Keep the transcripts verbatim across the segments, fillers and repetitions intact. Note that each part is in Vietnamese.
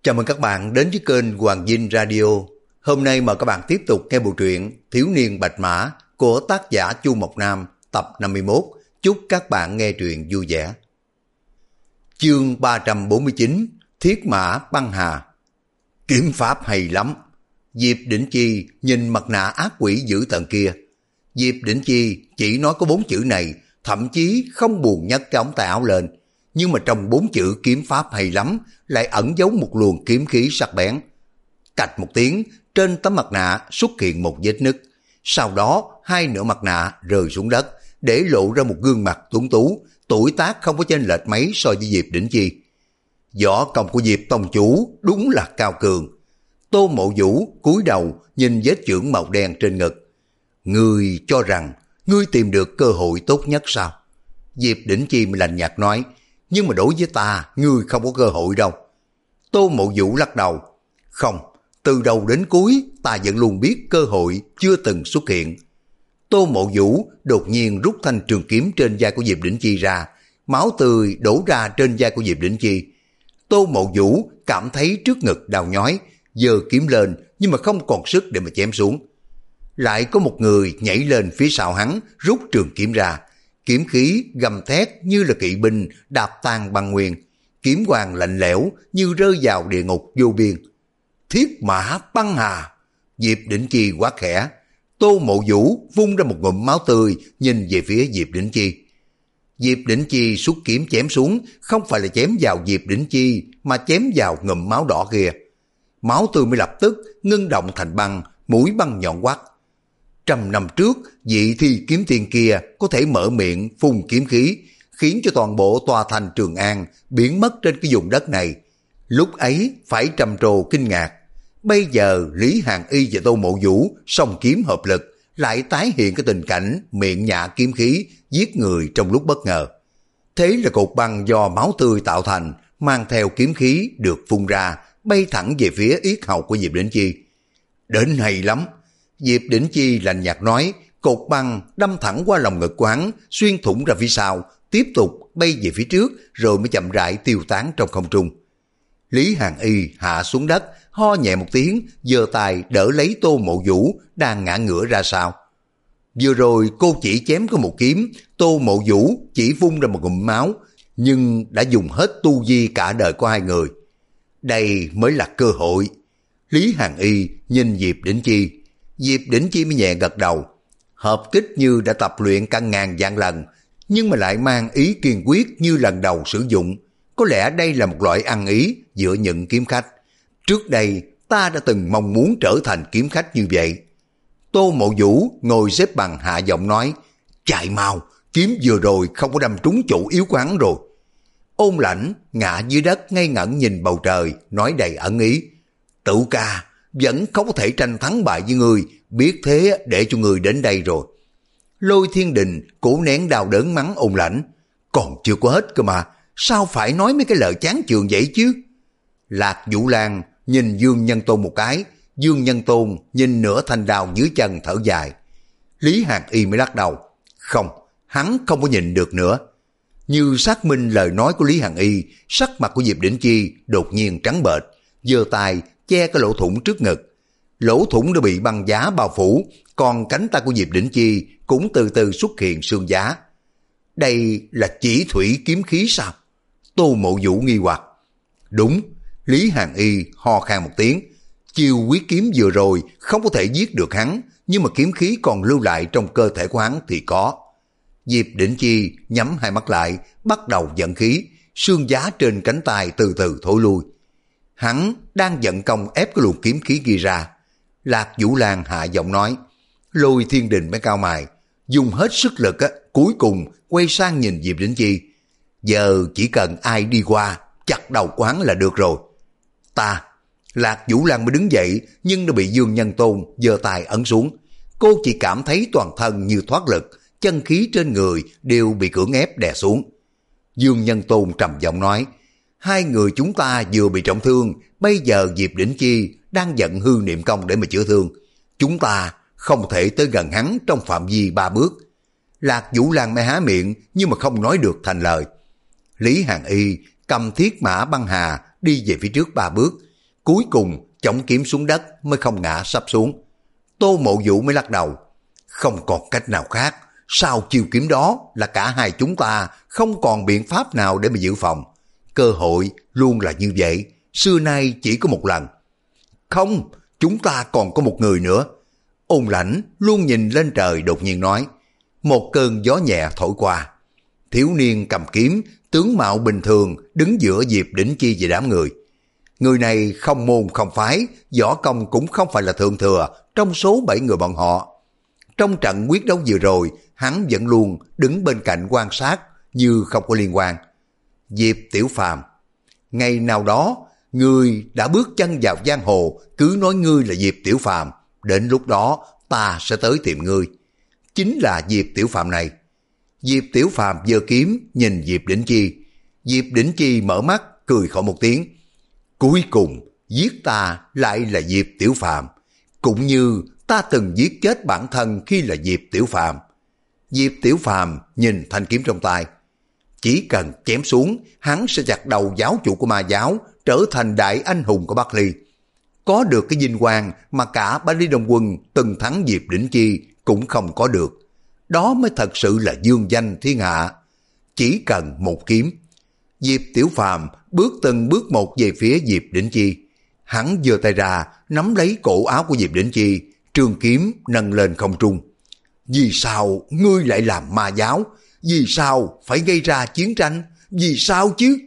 Chào mừng các bạn đến với kênh Hoàng Vinh Radio. Hôm nay mời các bạn tiếp tục nghe bộ truyện Thiếu niên Bạch Mã của tác giả Chu Mộc Nam tập năm mươi mốt. Chúc các bạn nghe truyện vui vẻ. Chương ba trăm bốn mươi chín, Thiết Mã Băng Hà. Kiếm pháp hay lắm. Diệp Đỉnh Chi nhìn mặt nạ ác quỷ dữ tợn kia. Diệp Đỉnh Chi chỉ nói có bốn chữ này, thậm chí không buồn nhấc cái ống tay áo lên. Nhưng mà trong bốn chữ kiếm pháp hay lắm lại ẩn giấu một luồng kiếm khí sắc bén. Cạch một tiếng, trên tấm mặt nạ xuất hiện một vết nứt. Sau đó hai nửa mặt nạ rơi xuống đất, để lộ ra một gương mặt tuấn tú, tuổi tác không có chênh lệch mấy so với Diệp Đỉnh Chi. Võ công của Diệp tông chủ đúng là cao cường. Tô Mộ Vũ cúi đầu nhìn vết chưởng màu đen trên ngực. Ngươi cho rằng ngươi tìm được cơ hội tốt nhất sao? Diệp Đỉnh Chi lạnh nhạt nói. Nhưng mà đối với ta, ngươi không có cơ hội đâu. Tô Mộ Vũ lắc đầu. Không, từ đầu đến cuối ta vẫn luôn biết cơ hội chưa từng xuất hiện. Tô Mộ Vũ đột nhiên rút thanh trường kiếm trên vai của Diệp Đỉnh Chi ra, máu tươi đổ ra trên vai của Diệp Đỉnh Chi. Tô Mộ Vũ cảm thấy trước ngực đau nhói, giơ kiếm lên nhưng mà không còn sức để mà chém xuống. Lại có một người nhảy lên phía sau hắn, rút trường kiếm ra. Kiếm khí gầm thét như là kỵ binh đạp tan băng nguyên, kiếm quang lạnh lẽo như rơi vào địa ngục vô biên. Thiết Mã Băng Hà. Diệp Đỉnh Chi quá khẽ. Tô Mộ Vũ vung ra một ngụm máu tươi nhìn về phía Diệp Đỉnh Chi. Diệp Đỉnh Chi xuất kiếm chém xuống, không phải là chém vào Diệp Đỉnh Chi mà chém vào ngụm máu đỏ kia. Máu tươi mới lập tức ngưng động thành băng, mũi băng nhọn quắt. Trăm năm trước, vị thi kiếm tiên kia có thể mở miệng phun kiếm khí, khiến cho toàn bộ tòa thành Trường An biến mất trên cái vùng đất này. Lúc ấy phải trầm trồ kinh ngạc. Bây giờ Lý Hàn Y và Tô Mộ Vũ song kiếm hợp lực, lại tái hiện cái tình cảnh miệng nhả kiếm khí giết người trong lúc bất ngờ. Thế là cột băng do máu tươi tạo thành, mang theo kiếm khí được phun ra, bay thẳng về phía yết hầu của Diệp Đỉnh Chi. Đến hay lắm. Diệp Đỉnh Chi lạnh nhạt nói, cột băng đâm thẳng qua lòng ngực của hắn, xuyên thủng ra phía sau, tiếp tục bay về phía trước rồi mới chậm rãi tiêu tán trong không trung. Lý Hàn Y hạ xuống đất, ho nhẹ một tiếng, giơ tay đỡ lấy Tô Mộ Vũ đang ngã ngửa ra sau. Vừa rồi cô chỉ chém có một kiếm, Tô Mộ Vũ chỉ vung ra một ngụm máu, nhưng đã dùng hết tu vi cả đời của hai người. Đây mới là cơ hội. Lý Hàn Y nhìn Diệp Đỉnh Chi. Diệp Đỉnh Chi mới nhẹ gật đầu. Hợp kích như đã tập luyện cả ngàn vạn lần, nhưng mà lại mang ý kiên quyết như lần đầu sử dụng. Có lẽ đây là một loại ăn ý giữa những kiếm khách. Trước đây ta đã từng mong muốn trở thành kiếm khách như vậy. Tô Mộ Vũ ngồi xếp bằng hạ giọng nói, chạy mau, kiếm vừa rồi không có đâm trúng chỗ yếu của hắn rồi. Ôn Lãnh ngã dưới đất ngây ngẩn nhìn bầu trời, nói đầy ẩn ý. Tự ca, vẫn không có thể tranh thắng bại với người, biết thế để cho người đến đây rồi. Lôi Thiên Đình cố nén đau đớn mắng Ôn Lãnh, còn chưa có hết cơ mà, sao phải nói mấy cái lời chán chường vậy chứ? Lạc Vũ Lan nhìn Dương Nhân Tôn một cái, Dương Nhân Tôn nhìn nửa thanh đao dưới chân thở dài. Lý Hàn Y mới lắc đầu, không, hắn không có nhìn được nữa. Như xác minh lời nói của Lý Hàn Y, sắc mặt của Diệp Đỉnh Chi đột nhiên trắng bệch, giơ tay che cái lỗ thủng trước ngực. Lỗ thủng đã bị băng giá bao phủ, còn cánh tay của Diệp Đỉnh Chi cũng từ từ xuất hiện xương giá. Đây là chỉ thủy kiếm khí sao? Tô Mộ Vũ nghi hoặc. Đúng. Lý Hàn Y ho khan một tiếng. Chiêu quyết kiếm vừa rồi không có thể giết được hắn, nhưng mà kiếm khí còn lưu lại trong cơ thể của hắn thì có. Diệp Đỉnh Chi nhắm hai mắt lại, bắt đầu vận khí, xương giá trên cánh tay từ từ thối lui. Hắn đang vận công ép cái luồng kiếm khí kia ra. Lạc Vũ Lan hạ giọng nói. Lôi Thiên Đình mới cao mày, dùng hết sức lực á, cuối cùng quay sang nhìn Diệp Đỉnh Chi. Giờ chỉ cần ai đi qua chặt đầu của hắn là được rồi. Ta. Lạc Vũ Lan mới đứng dậy, nhưng đã bị Dương Nhân Tôn giơ tay ấn xuống. Cô chỉ cảm thấy toàn thân như thoát lực, chân khí trên người đều bị cưỡng ép đè xuống. Dương Nhân Tôn trầm giọng nói, hai người chúng ta vừa bị trọng thương, bây giờ Diệp Đỉnh Chi đang vận hư niệm công để mà chữa thương. Chúng ta không thể tới gần hắn trong phạm vi ba bước. Lạc Vũ Lan mới há miệng nhưng mà không nói được thành lời. Lý Hàn Y cầm thiết mã băng hà đi về phía trước ba bước. cuối cùng chống kiếm xuống đất mới không ngã sắp xuống. Tô Mộ Vũ mới lắc đầu. Không còn cách nào khác, sau chiêu kiếm đó là cả hai chúng ta không còn biện pháp nào để mà dự phòng. Cơ hội luôn là như vậy, xưa nay chỉ có một lần. Không, chúng ta còn có một người nữa. Ôn Lãnh luôn nhìn lên trời đột nhiên nói. Một cơn gió nhẹ thổi qua. Thiếu niên cầm kiếm, tướng mạo bình thường đứng giữa Diệp Đỉnh Chi và đám người. Người này không môn không phái, võ công cũng không phải là thượng thừa trong số bảy người bọn họ. Trong trận quyết đấu vừa rồi, hắn vẫn luôn đứng bên cạnh quan sát như không có liên quan. Diệp Tiểu Phàm, ngày nào đó, ngươi đã bước chân vào giang hồ, cứ nói ngươi là Diệp Tiểu Phàm, đến lúc đó ta sẽ tới tìm ngươi. Chính là Diệp Tiểu Phàm này. Diệp Tiểu Phàm giơ kiếm nhìn Diệp Đỉnh Chi. Diệp Đỉnh Chi mở mắt cười khổ một tiếng. Cuối cùng giết ta lại là Diệp Tiểu Phàm, cũng như ta từng giết chết bản thân khi là Diệp Tiểu Phàm. Diệp Tiểu Phàm nhìn thanh kiếm trong tay. Chỉ cần chém xuống, hắn sẽ chặt đầu giáo chủ của ma giáo, trở thành đại anh hùng của Bắc Ly. Có được cái vinh quang mà cả Bách Lý Đông Quân từng thắng Diệp Đỉnh Chi cũng không có được. Đó mới thật sự là dương danh thiên hạ. Chỉ cần một kiếm. Diệp Tiểu Phàm bước từng bước một về phía Diệp Đỉnh Chi. Hắn giơ tay ra, nắm lấy cổ áo của Diệp Đỉnh Chi, trường kiếm nâng lên không trung. Vì sao ngươi lại làm ma giáo? Vì sao phải gây ra chiến tranh? Vì sao chứ?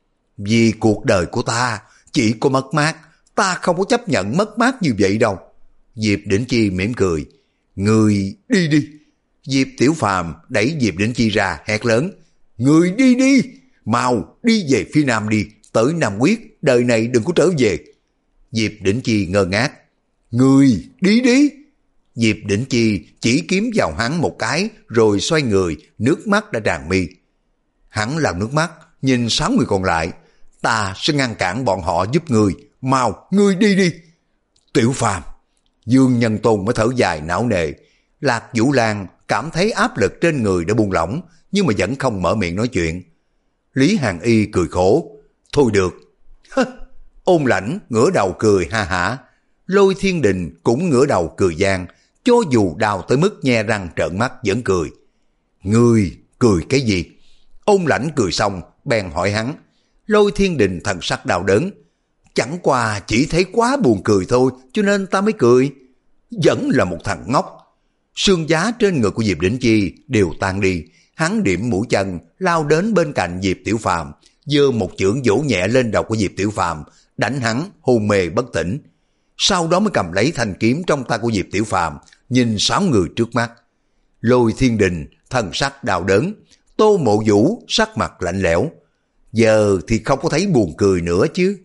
Vì cuộc đời của ta chỉ có mất mát, ta không có chấp nhận mất mát như vậy đâu. Diệp Đỉnh Chi mỉm cười. Ngươi đi đi. Diệp Tiểu Phàm đẩy Diệp Đỉnh Chi ra hét lớn. Ngươi đi đi, mau đi về phía nam đi, tới Nam Quyết, đời này đừng có trở về. Diệp Đỉnh Chi ngơ ngác. Ngươi đi đi. Diệp Đỉnh Chi chỉ kiếm vào hắn một cái rồi xoay người, nước mắt đã tràn mi. Hắn làm nước mắt, nhìn sáu người còn lại. Ta sẽ ngăn cản bọn họ giúp ngươi, mau ngươi đi đi. Tiểu Phàm. Dương Nhân Tôn mới thở dài não nề. Lạc Vũ Lan cảm thấy áp lực trên người đã buông lỏng, nhưng mà vẫn không mở miệng nói chuyện. Lý Hàn Y cười khổ. Thôi được. Ôn Lãnh ngửa đầu cười ha hả. Lôi Thiên Đình cũng ngửa đầu cười gian, cho dù đau tới mức nhe răng trợn mắt vẫn cười. Ngươi cười cái gì? Ôn Lãnh cười xong bèn hỏi hắn. Lôi Thiên Đình thần sắc đau đớn. Chẳng qua chỉ thấy quá buồn cười thôi, cho nên ta mới cười. Vẫn là một thằng ngốc. Xương giá trên người của Diệp Đỉnh Chi đều tan đi. Hắn điểm mũi chân lao đến bên cạnh Diệp Tiểu Phàm, giơ một chưởng vỗ nhẹ lên đầu của Diệp Tiểu Phàm, đánh hắn hôn mê bất tỉnh. Sau đó mới cầm lấy thanh kiếm trong tay của Diệp Tiểu Phàm, nhìn sáu người trước mắt. Lôi Thiên Đình thần sắc đau đớn, Tô Mộ Vũ sắc mặt lạnh lẽo. Giờ thì không có thấy buồn cười nữa chứ.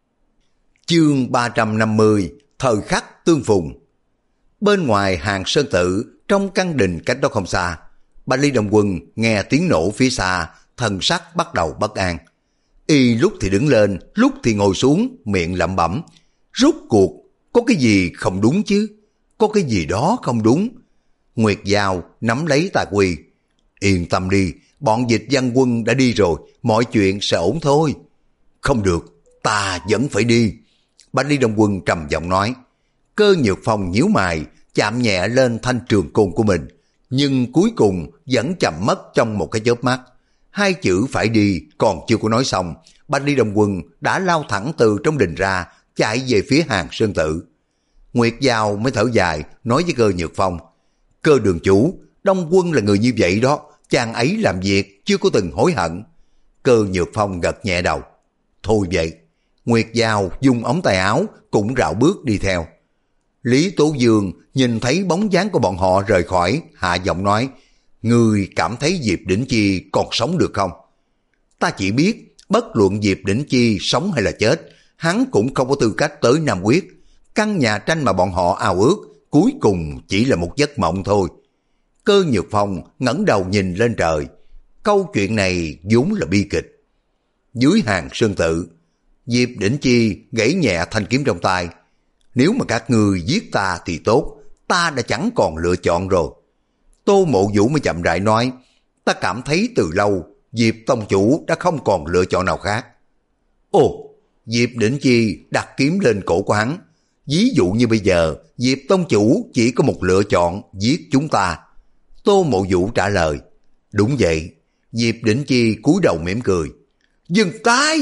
Chương ba trăm năm mươi, thời khắc tương phùng. Bên ngoài Hàng Sơn Tự, trong căn đình cách đó không xa, Bách Lý Đông Quân nghe tiếng nổ phía xa, thần sắc bắt đầu bất an. Y lúc thì đứng lên, lúc thì ngồi xuống, miệng lẩm bẩm. Rốt cuộc, có cái gì không đúng chứ? Có cái gì đó không đúng. Nguyệt Giao nắm lấy Tà Quy. Yên tâm đi, bọn dịch văn quân đã đi rồi, mọi chuyện sẽ ổn thôi. Không được, ta vẫn phải đi. Bách Lý Đông Quân trầm giọng nói. Cơ Nhược Phong nhíu mày, chạm nhẹ lên thanh trường côn của mình, nhưng cuối cùng vẫn chậm mất trong một cái chớp mắt. Hai chữ phải đi còn chưa có nói xong, Bách Lý Đông Quân đã lao thẳng từ trong đình ra, chạy về phía Hàng Sơn Tự. Nguyệt Giao mới thở dài, nói với Cơ Nhược Phong. Cơ đường chủ, Đông Quân là người như vậy đó, chàng ấy làm việc chưa có từng hối hận. Cơ Nhược Phong gật nhẹ đầu. Thôi vậy. Nguyệt Giao dùng ống tay áo cũng rảo bước đi theo. Lý Tố Dương nhìn thấy bóng dáng của bọn họ rời khỏi, hạ giọng nói. Ngươi cảm thấy Diệp Đỉnh Chi còn sống được không? Ta chỉ biết, bất luận Diệp Đỉnh Chi sống hay là chết, hắn cũng không có tư cách tới Nam Quyết. Căn nhà tranh mà bọn họ ao ước, cuối cùng chỉ là một giấc mộng thôi. Cơ Nhược Phong ngẩng đầu nhìn lên trời. Câu chuyện này vốn là bi kịch. Dưới Hàng Sơn Tự, Diệp Đỉnh Chi gãy nhẹ thanh kiếm trong tay. Nếu mà các ngươi giết ta thì tốt, ta đã chẳng còn lựa chọn rồi. Tô Mộ Vũ mới chậm rãi nói. Ta cảm thấy từ lâu Diệp tông chủ đã không còn lựa chọn nào khác. Ồ, Diệp Đỉnh Chi đặt kiếm lên cổ của hắn. Ví dụ như bây giờ, Diệp tông chủ chỉ có một lựa chọn, giết chúng ta. Tô Mộ Vũ trả lời. Đúng vậy. Diệp Đỉnh Chi cúi đầu mỉm cười. Dừng tay!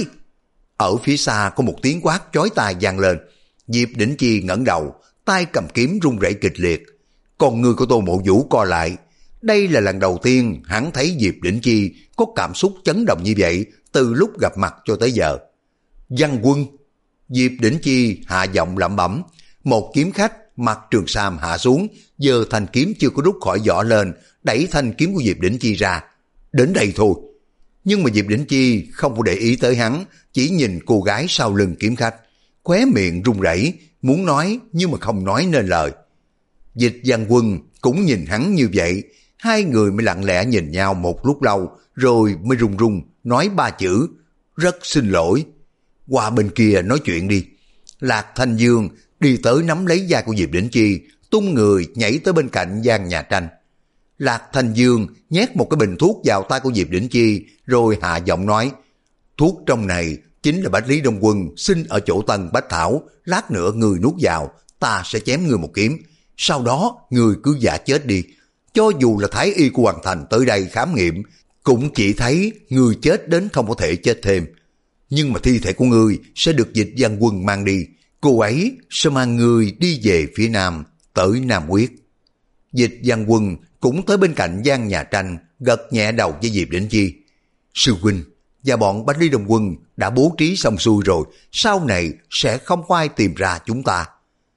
Ở phía xa có một tiếng quát chói tai vang lên. Diệp Đỉnh Chi ngẩng đầu, tay cầm kiếm run rẩy kịch liệt. Con người của Tô Mộ Vũ co lại. Đây là lần đầu tiên hắn thấy Diệp Đỉnh Chi có cảm xúc chấn động như vậy từ lúc gặp mặt cho tới giờ. Văn Quân! Diệp Đỉnh Chi hạ giọng lẩm bẩm. Một kiếm khách mặc trường sam hạ xuống, giơ thanh kiếm chưa có rút khỏi vỏ lên, đẩy thanh kiếm của Diệp Đỉnh Chi ra. Đến đây thôi. Nhưng mà Diệp Đỉnh Chi không có để ý tới hắn, chỉ nhìn cô gái sau lưng kiếm khách, khóe miệng run rẩy, muốn nói nhưng mà không nói nên lời. Dịch Văn Quân cũng nhìn hắn như vậy, hai người mới lặng lẽ nhìn nhau một lúc lâu, rồi mới run run nói ba chữ, rất xin lỗi. Qua bên kia nói chuyện đi. Lạc Thanh Dương đi tới nắm lấy vai của Diệp Đỉnh Chi, tung người nhảy tới bên cạnh gian nhà tranh. Lạc Thanh Dương nhét một cái bình thuốc vào tay của Diệp Đỉnh Chi, rồi hạ giọng nói, thuốc trong này chính là Bách Lý Đông Quân sinh ở chỗ Tân Bách Thảo, lát nữa người nuốt vào, ta sẽ chém người một kiếm, sau đó người cứ giả chết đi. Cho dù là Thái Y của Hoàng Thành tới đây khám nghiệm, cũng chỉ thấy người chết đến không có thể chết thêm. Nhưng mà thi thể của ngươi sẽ được Dịch Văn Quân mang đi, cô ấy sẽ mang ngươi đi về phía Nam, tới Nam Quyết. Dịch Văn Quân cũng tới bên cạnh gian nhà tranh, gật nhẹ đầu với Diệp Đỉnh Chi. Sư huynh và bọn Bách Lý Đông Quân đã bố trí xong xuôi rồi, sau này sẽ không có ai tìm ra chúng ta.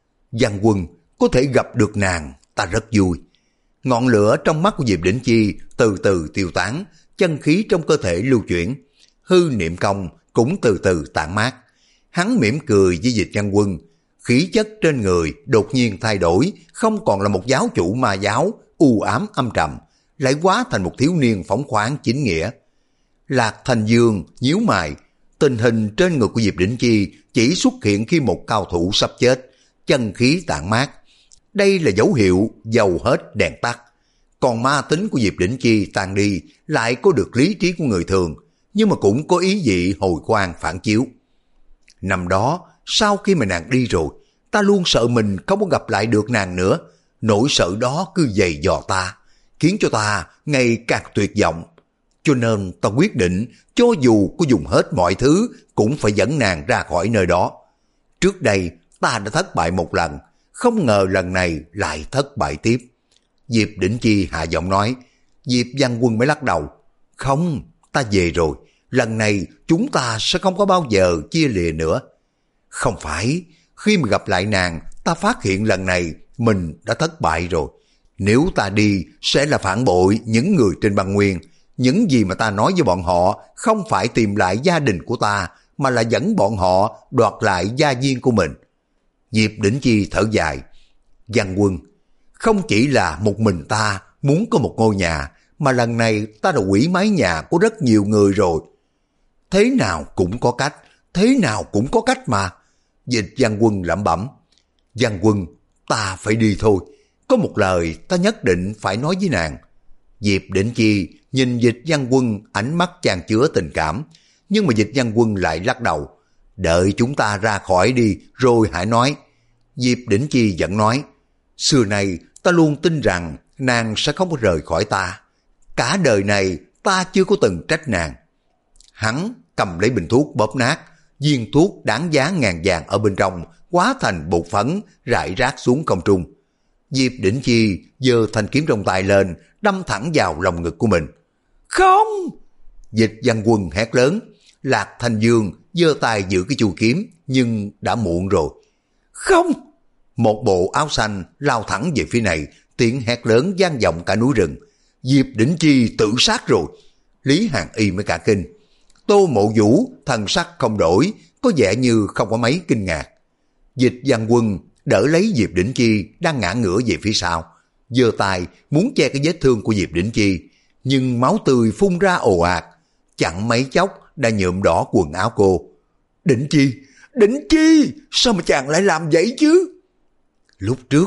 Văn Quân có thể gặp được nàng, ta rất vui. Ngọn lửa trong mắt của Diệp Đỉnh Chi từ từ tiêu tán, chân khí trong cơ thể lưu chuyển, hư niệm công cũng từ từ tản mát. Hắn mỉm cười với Dịch Văn Quân, khí chất trên người đột nhiên thay đổi, không còn là một giáo chủ ma giáo u ám âm trầm, lại hóa thành một thiếu niên phóng khoáng chính nghĩa. Lạc Thanh Dương nhíu mày, tình hình trên người của Diệp Đỉnh Chi chỉ xuất hiện khi một cao thủ sắp chết, chân khí tản mát. Đây là dấu hiệu dầu hết đèn tắt. Còn ma tính của Diệp Đỉnh Chi tan đi, lại có được lý trí của người thường, nhưng mà cũng có ý dị hồi quang phản chiếu. Năm đó, sau khi mà nàng đi rồi, ta luôn sợ mình không có gặp lại được nàng nữa. Nỗi sợ đó cứ dày dò ta, khiến cho ta ngày càng tuyệt vọng. Cho nên ta quyết định, cho dù có dùng hết mọi thứ, cũng phải dẫn nàng ra khỏi nơi đó. Trước đây, ta đã thất bại một lần, không ngờ lần này lại thất bại tiếp. Diệp Đỉnh Chi hạ giọng nói. Diệp Văn Quân mới lắc đầu. Không, ta về rồi, lần này chúng ta sẽ không có bao giờ chia lìa nữa. Không phải, khi mà gặp lại nàng, ta phát hiện lần này mình đã thất bại rồi. Nếu ta đi, sẽ là phản bội những người trên băng nguyên. Những gì mà ta nói với bọn họ không phải tìm lại gia đình của ta, mà là dẫn bọn họ đoạt lại gia viên của mình. Diệp Đỉnh Chi thở dài. Văn Quân, không chỉ là một mình ta muốn có một ngôi nhà, mà lần này ta đã hủy mái nhà của rất nhiều người rồi. Thế nào cũng có cách, thế nào cũng có cách mà. Dịch Văn Quân lẩm bẩm. Văn Quân, ta phải đi thôi. Có một lời ta nhất định phải nói với nàng. Diệp Đỉnh Chi nhìn Dịch Văn Quân ánh mắt chan chứa tình cảm, nhưng mà Dịch Văn Quân lại lắc đầu. Đợi chúng ta ra khỏi đi rồi hãy nói. Diệp Đỉnh Chi vẫn nói. Xưa nay ta luôn tin rằng nàng sẽ không có rời khỏi ta. Cả đời này ta chưa có từng trách nàng. Hắn cầm lấy bình thuốc bóp nát, viên thuốc đáng giá ngàn vàng ở bên trong hóa thành bột phấn rải rác xuống không trung. Diệp Đỉnh Chi giơ thanh kiếm trong tay lên, đâm thẳng vào lòng ngực của mình. Không! Dịch Văn Quân hét lớn. Lạc Thanh Dương giơ tay giữ cái chu kiếm, nhưng đã muộn rồi. Không! Một bộ áo xanh lao thẳng về phía này, tiếng hét lớn vang vọng cả núi rừng. Diệp Đỉnh Chi tự sát rồi. Lý Hàn Y mới cả kinh. Tô Mộ Vũ thần sắc không đổi, có vẻ như không có mấy kinh ngạc. Dịch Văn Quân đỡ lấy Diệp Đỉnh Chi đang ngã ngửa về phía sau, giơ tay muốn che cái vết thương của Diệp Đỉnh Chi, nhưng máu tươi phun ra ồ ạt, chẳng mấy chốc đã nhuộm đỏ quần áo cô. Đỉnh Chi, Đỉnh Chi, sao mà chàng lại làm vậy chứ? Lúc trước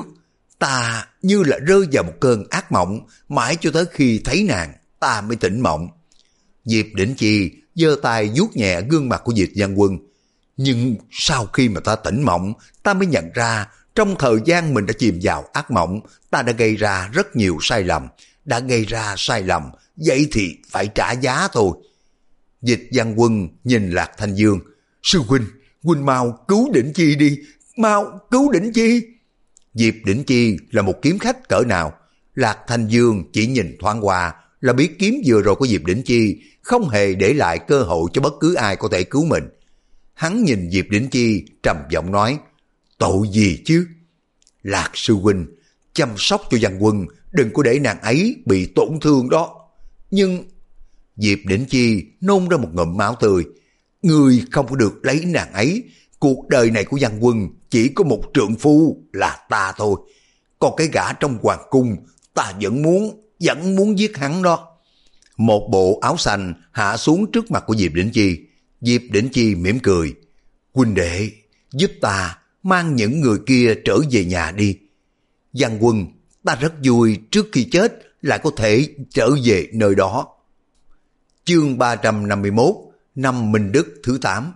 ta như là rơi vào một cơn ác mộng, mãi cho tới khi thấy nàng ta mới tỉnh mộng. Diệp Đỉnh Chi giơ tay vuốt nhẹ gương mặt của Diệp Văn Quân. Nhưng sau khi mà ta tỉnh mộng, ta mới nhận ra trong thời gian mình đã chìm vào ác mộng, ta đã gây ra rất nhiều sai lầm. Đã gây ra sai lầm, vậy thì phải trả giá thôi. Dịch Văn Quân nhìn Lạc Thanh Dương. Sư huynh, huynh mau cứu Đỉnh Chi đi, mau cứu Đỉnh Chi. Diệp Đỉnh Chi là một kiếm khách cỡ nào? Lạc Thanh Dương chỉ nhìn thoáng qua là biết kiếm vừa rồi của Diệp Đỉnh Chi không hề để lại cơ hội cho bất cứ ai có thể cứu mình. Hắn nhìn Diệp Đỉnh Chi trầm giọng nói, tội gì chứ? Lạc sư huynh, chăm sóc cho Văn Quân, đừng có để nàng ấy bị tổn thương đó. Nhưng Diệp Đỉnh Chi nôn ra một ngụm máu tươi. Người không có được lấy nàng ấy. Cuộc đời này của Văn Quân chỉ có một trượng phu là ta thôi. Còn cái gã trong hoàng cung, ta vẫn muốn, vẫn muốn giết hắn đó. Một bộ áo xanh hạ xuống trước mặt của Diệp Đỉnh Chi. Diệp Đỉnh Chi mỉm cười. Huynh đệ, giúp ta mang những người kia trở về nhà đi. Văn Quân, ta rất vui trước khi chết lại có thể trở về nơi đó. Chương ba trăm năm mươi mốt, năm Minh Đức thứ tám.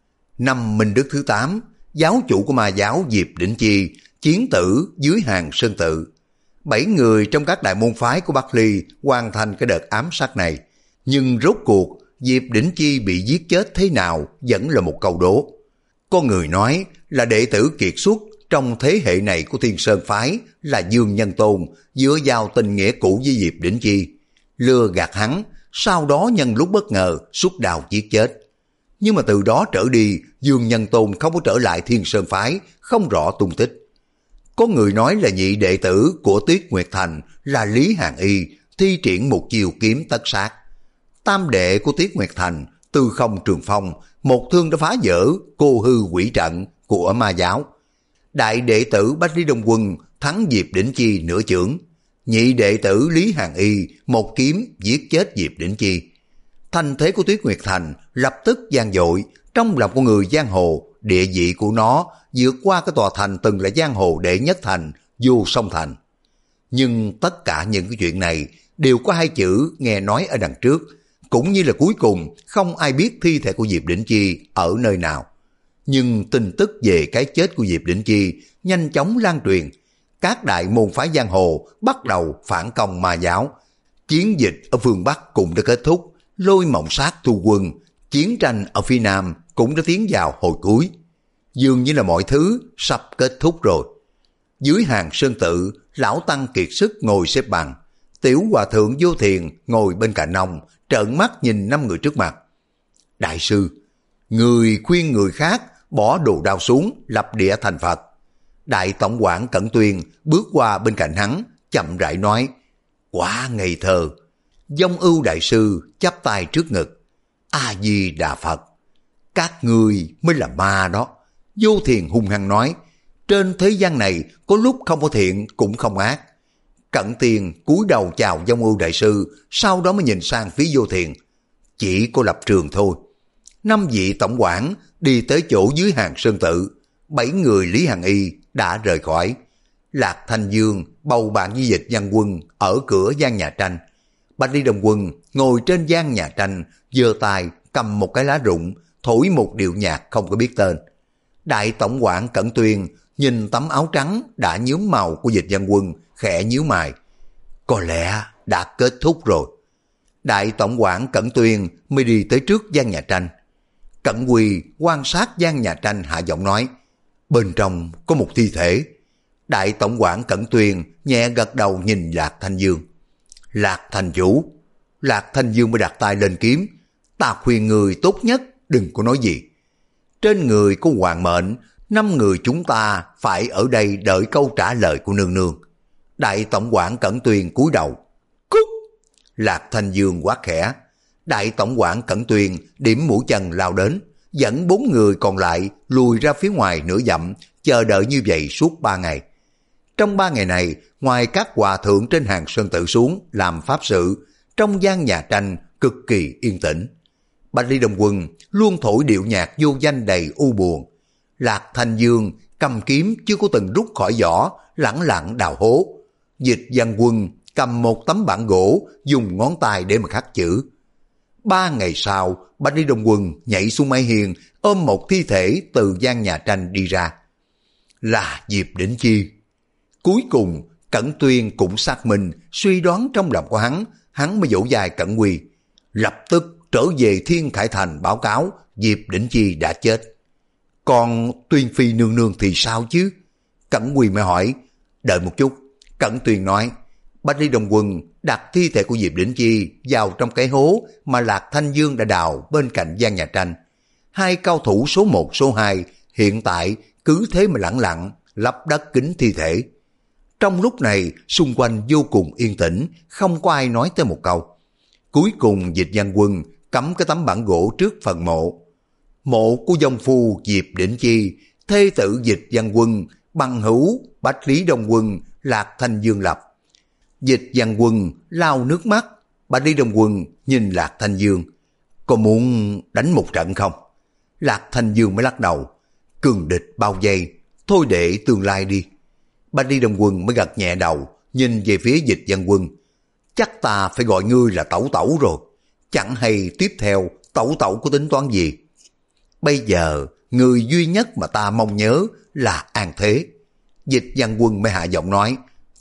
Năm Minh Đức thứ tám, giáo chủ của ma giáo Diệp Đỉnh Chi, chiến tử dưới hàng sơn tự. Bảy người trong các đại môn phái của Bắc Ly hoàn thành cái đợt ám sát này. Nhưng rốt cuộc, Diệp Đỉnh Chi bị giết chết thế nào vẫn là một câu đố. Có người nói là đệ tử kiệt xuất trong thế hệ này của Thiên Sơn Phái là Dương Nhân Tôn dựa vào tình nghĩa cũ với Diệp Đỉnh Chi, lừa gạt hắn, sau đó nhân lúc bất ngờ xuất đao giết chết. Nhưng mà từ đó trở đi, Dương Nhân Tôn không có trở lại Thiên Sơn Phái, không rõ tung tích. Có người nói là nhị đệ tử của Tuyết Nguyệt Thành là Lý Hàn Y thi triển một chiều kiếm tất sát. Tam đệ của Tuyết Nguyệt Thành, Tư Không Trường Phong, một thương đã phá vỡ cô hư quỷ trận của ma giáo. Đại đệ tử Bách Lý Đông Quân thắng Diệp Đỉnh Chi nửa chưởng. Nhị đệ tử Lý Hàn Y một kiếm giết chết Diệp Đỉnh Chi. Thanh thế của Tuyết Nguyệt Thành lập tức vang dội, trong lòng của người giang hồ, địa vị của nó vượt qua cái tòa thành từng là giang hồ đệ nhất thành, Vô Song Thành. Nhưng tất cả những cái chuyện này đều có hai chữ nghe nói ở đằng trước, cũng như là cuối cùng không ai biết thi thể của Diệp Đỉnh Chi ở nơi nào. Nhưng tin tức về cái chết của Diệp Đỉnh Chi nhanh chóng lan truyền. Các đại môn phái giang hồ bắt đầu phản công ma giáo. Chiến dịch ở phương Bắc cũng đã kết thúc, Lôi Mộng Sát thu quân, chiến tranh ở phía Nam cũng đã tiến vào hồi cuối. Dường như là mọi thứ sắp kết thúc rồi. Dưới hàng sơn tự, lão tăng kiệt sức ngồi xếp bằng. Tiểu hòa thượng Vô Thiền ngồi bên cạnh ông, trợn mắt nhìn năm người trước mặt. Đại sư, người khuyên người khác bỏ đồ đao xuống, lập địa thành Phật. Đại tổng quản Cẩn Tuyên bước qua bên cạnh hắn, chậm rãi nói, quá ngây thơ. Dông Ưu đại sư chắp tay trước ngực, A Di Đà Phật, các ngươi mới là ma đó. Vô Thiền hung hăng nói, trên thế gian này có lúc không có thiện cũng không ác. Cẩn Tuyên cúi đầu chào Dông Ưu đại sư, sau đó mới nhìn sang phía Vô Thiền, chỉ có lập trường thôi. Năm vị tổng quản đi tới chỗ dưới hàng sơn tự, bảy người Lý Hàn Y đã rời khỏi. Lạc Thanh Dương bầu bạn với Dịch Văn Quân ở cửa gian nhà tranh. Bách Lý Đông Quân ngồi trên gian nhà tranh, giơ tay cầm một cái lá rụng, thổi một điệu nhạc không có biết tên. Đại tổng quản Cẩn Tuyên nhìn tấm áo trắng đã nhuốm màu của Dịch Văn Quân, khẽ nhíu mày. Có lẽ đã kết thúc rồi. Đại tổng quản Cẩn Tuyên mới đi tới trước gian nhà tranh. Cẩn Quỳ quan sát gian nhà tranh hạ giọng nói, bên trong có một thi thể. Đại tổng quản Cẩn Tuyên nhẹ gật đầu nhìn Lạc Thanh Dương. Lạc thành chủ. Lạc Thanh Dương mới đặt tay lên kiếm. Ta khuyên người tốt nhất đừng có nói gì. Trên người có hoàng mệnh, năm người chúng ta phải ở đây đợi câu trả lời của nương nương. Đại tổng quản Cẩn Tuyên cúi đầu. Cút! Lạc Thanh Dương quát khẽ. Đại tổng quản Cẩn Tuyên điểm mũi chân lao đến, dẫn bốn người còn lại lùi ra phía ngoài nửa dặm, chờ đợi như vậy suốt ba ngày. Trong ba ngày này, ngoài các hòa thượng trên hàng sơn tự xuống làm pháp sự, trong gian nhà tranh cực kỳ yên tĩnh. Bách Lý Đông Quân luôn thổi điệu nhạc vô danh đầy u buồn. Lạc Thanh Dương cầm kiếm chưa có từng rút khỏi vỏ, lẳng lặng đào hố. Dịch Văn Quân cầm một tấm bảng gỗ, dùng ngón tay để mà khắc chữ. Ba ngày sau, Bạch Lý Đông Quân nhảy xuống mái hiên, ôm một thi thể từ gian nhà tranh đi ra. Là Diệp Đỉnh Chi. Cuối cùng, Cẩn Tuyên cũng xác minh suy đoán trong lòng của hắn, hắn mới dỗ dài Cẩn Quy. Lập tức trở về Thiên Khải Thành báo cáo Diệp Đỉnh Chi đã chết. Còn Tuyên Phi nương nương thì sao chứ? Cẩn Quy mới hỏi. Đợi một chút. Cẩn Tuyên nói, Bạch Lý Đông Quân đặt thi thể của Diệp Đỉnh Chi vào trong cái hố mà Lạc Thanh Dương đã đào bên cạnh gian nhà tranh. Hai cao thủ số một số hai hiện tại cứ thế mà lặng lặng lấp đất kín thi thể. Trong lúc này xung quanh vô cùng yên tĩnh, không có ai nói tới một câu. Cuối cùng Dịch Văn Quân cắm cái tấm bảng gỗ trước phần mộ. Mộ của dòng phu Diệp Đỉnh Chi, thê tử Dịch Văn Quân, bằng hữu Bạch Lý Đông Quân, Lạc Thanh Dương lập. Dịch Văn Quân lau nước mắt, Bạch Lý Đông Quân nhìn Lạc Thanh Dương. Có muốn đánh một trận không? Lạc Thanh Dương mới lắc đầu. Cường địch bao vây, thôi để tương lai đi. Bạch Lý Đông Quân mới gật nhẹ đầu, nhìn về phía Dịch Văn Quân. Chắc ta phải gọi ngươi là tẩu tẩu rồi. Chẳng hay tiếp theo tẩu tẩu có tính toán gì. Bây giờ người duy nhất mà ta mong nhớ là An Thế. Dịch Văn Quân mới hạ giọng nói,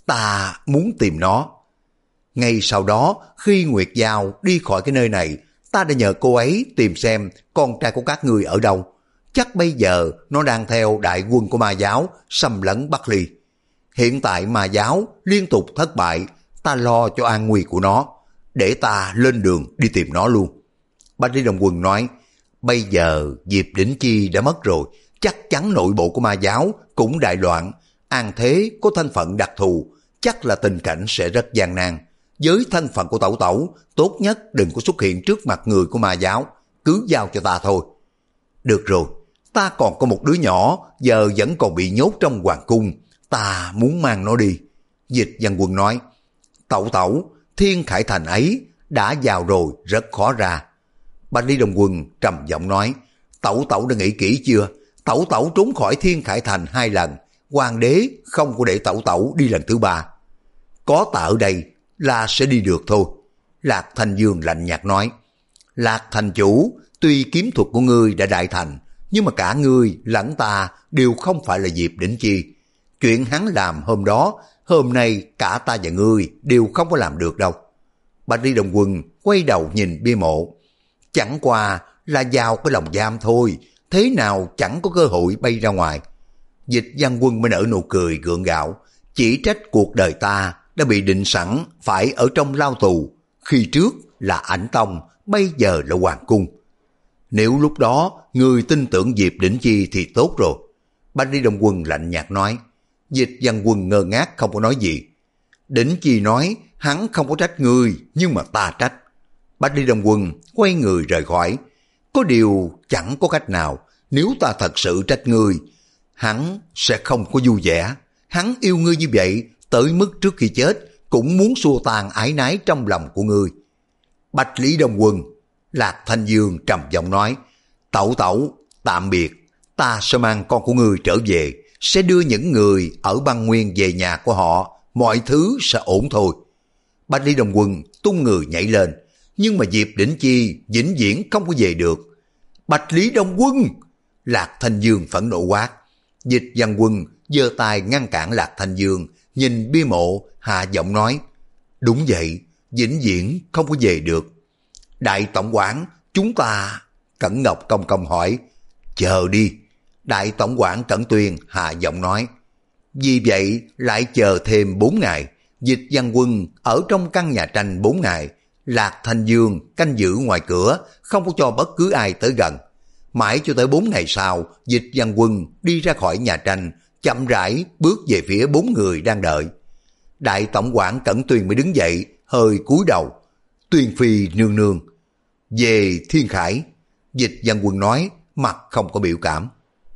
ta muốn tìm nó. Ngay sau đó, khi Nguyệt Giao đi khỏi cái nơi này, ta đã nhờ cô ấy tìm xem con trai của các ngươi ở đâu. Chắc bây giờ nó đang theo đại quân của ma giáo xâm lấn Bắc Ly. Hiện tại ma giáo liên tục thất bại, ta lo cho an nguy của nó, để ta lên đường đi tìm nó luôn. Bạch Lý Đông Quân nói, bây giờ Diệp Đỉnh Chi đã mất rồi, chắc chắn nội bộ của ma giáo cũng đại loạn. An Thế có thân phận đặc thù, chắc là tình cảnh sẽ rất gian nan. Với thân phận của tẩu tẩu, tốt nhất đừng có xuất hiện trước mặt người của ma giáo, cứ giao cho ta thôi. Được rồi, ta còn có một đứa nhỏ, giờ vẫn còn bị nhốt trong hoàng cung, ta muốn mang nó đi. Dịch Văn Quân nói, tẩu tẩu, Thiên Khải Thành ấy đã vào rồi, rất khó ra. Bạch Lý Đông Quân trầm giọng nói, tẩu tẩu đã nghĩ kỹ chưa? Tẩu tẩu trốn khỏi Thiên Khải Thành hai lần, hoàng đế không có để tẩu tẩu đi lần thứ ba. Có ta ở đây là sẽ đi được thôi. Lạc Thanh Dương lạnh nhạt nói, Lạc thành chủ, tuy kiếm thuật của ngươi đã đại thành, nhưng mà cả ngươi lẫn ta đều không phải là Diệp Đỉnh Chi. Chuyện hắn làm hôm đó, hôm nay cả ta và ngươi đều không có làm được đâu. Bạch Lý Đông Quân quay đầu nhìn bia mộ. Chẳng qua là vào cái lòng giam thôi, thế nào chẳng có cơ hội bay ra ngoài. Dịch Văn Quân mới nở nụ cười gượng gạo, chỉ trách cuộc đời ta đã bị định sẵn phải ở trong lao tù. Khi trước là Ảnh Tông, bây giờ là Hoàng Cung. Nếu lúc đó người tin tưởng Diệp Đỉnh Chi thì tốt rồi. Bạch Lý Đông Quân lạnh nhạt nói. Dịch Văn Quân ngơ ngác không có nói gì. Đỉnh Chi nói hắn không có trách ngươi, nhưng mà ta trách. Bạch Lý Đông Quân quay người rời khỏi. Có điều chẳng có cách nào, nếu ta thật sự trách ngươi, hắn sẽ không có vui vẻ. Hắn yêu ngươi như vậy, tới mức trước khi chết cũng muốn xua tan ái nái trong lòng của ngươi. Bạch Lý Đông Quân, Lạc Thanh Dương trầm giọng nói, tẩu tẩu, tạm biệt, ta sẽ mang con của ngươi trở về, sẽ đưa những người ở băng nguyên về nhà của họ, mọi thứ sẽ ổn thôi. Bạch Lý Đông Quân tung người nhảy lên, nhưng mà Diệp Đỉnh Chi vĩnh viễn không có về được. Bạch Lý Đông Quân! Lạc Thanh Dương phẫn nộ quát. Dịch Văn Quân giơ tay ngăn cản Lạc Thanh Dương, nhìn bia mộ, hạ giọng nói, đúng vậy, vĩnh viễn không có về được. Đại tổng quản, chúng ta... Cẩn Ngọc công công hỏi, chờ đi. Đại tổng quản Cẩn Tuyên hạ giọng nói, vì vậy lại chờ thêm bốn ngày. Dịch Văn Quân ở trong căn nhà tranh bốn ngày. Lạc Thanh Dương canh giữ ngoài cửa, không có cho bất cứ ai tới gần. Mãi cho tới bốn ngày sau, Dịch Văn Quân đi ra khỏi nhà tranh, chậm rãi bước về phía bốn người đang đợi. Đại tổng quản Cẩn Tuyên mới đứng dậy, hơi cúi đầu. Tuyên Phi nương nương. Về Thiên Khải. Dịch Văn Quân nói, mặt không có biểu cảm.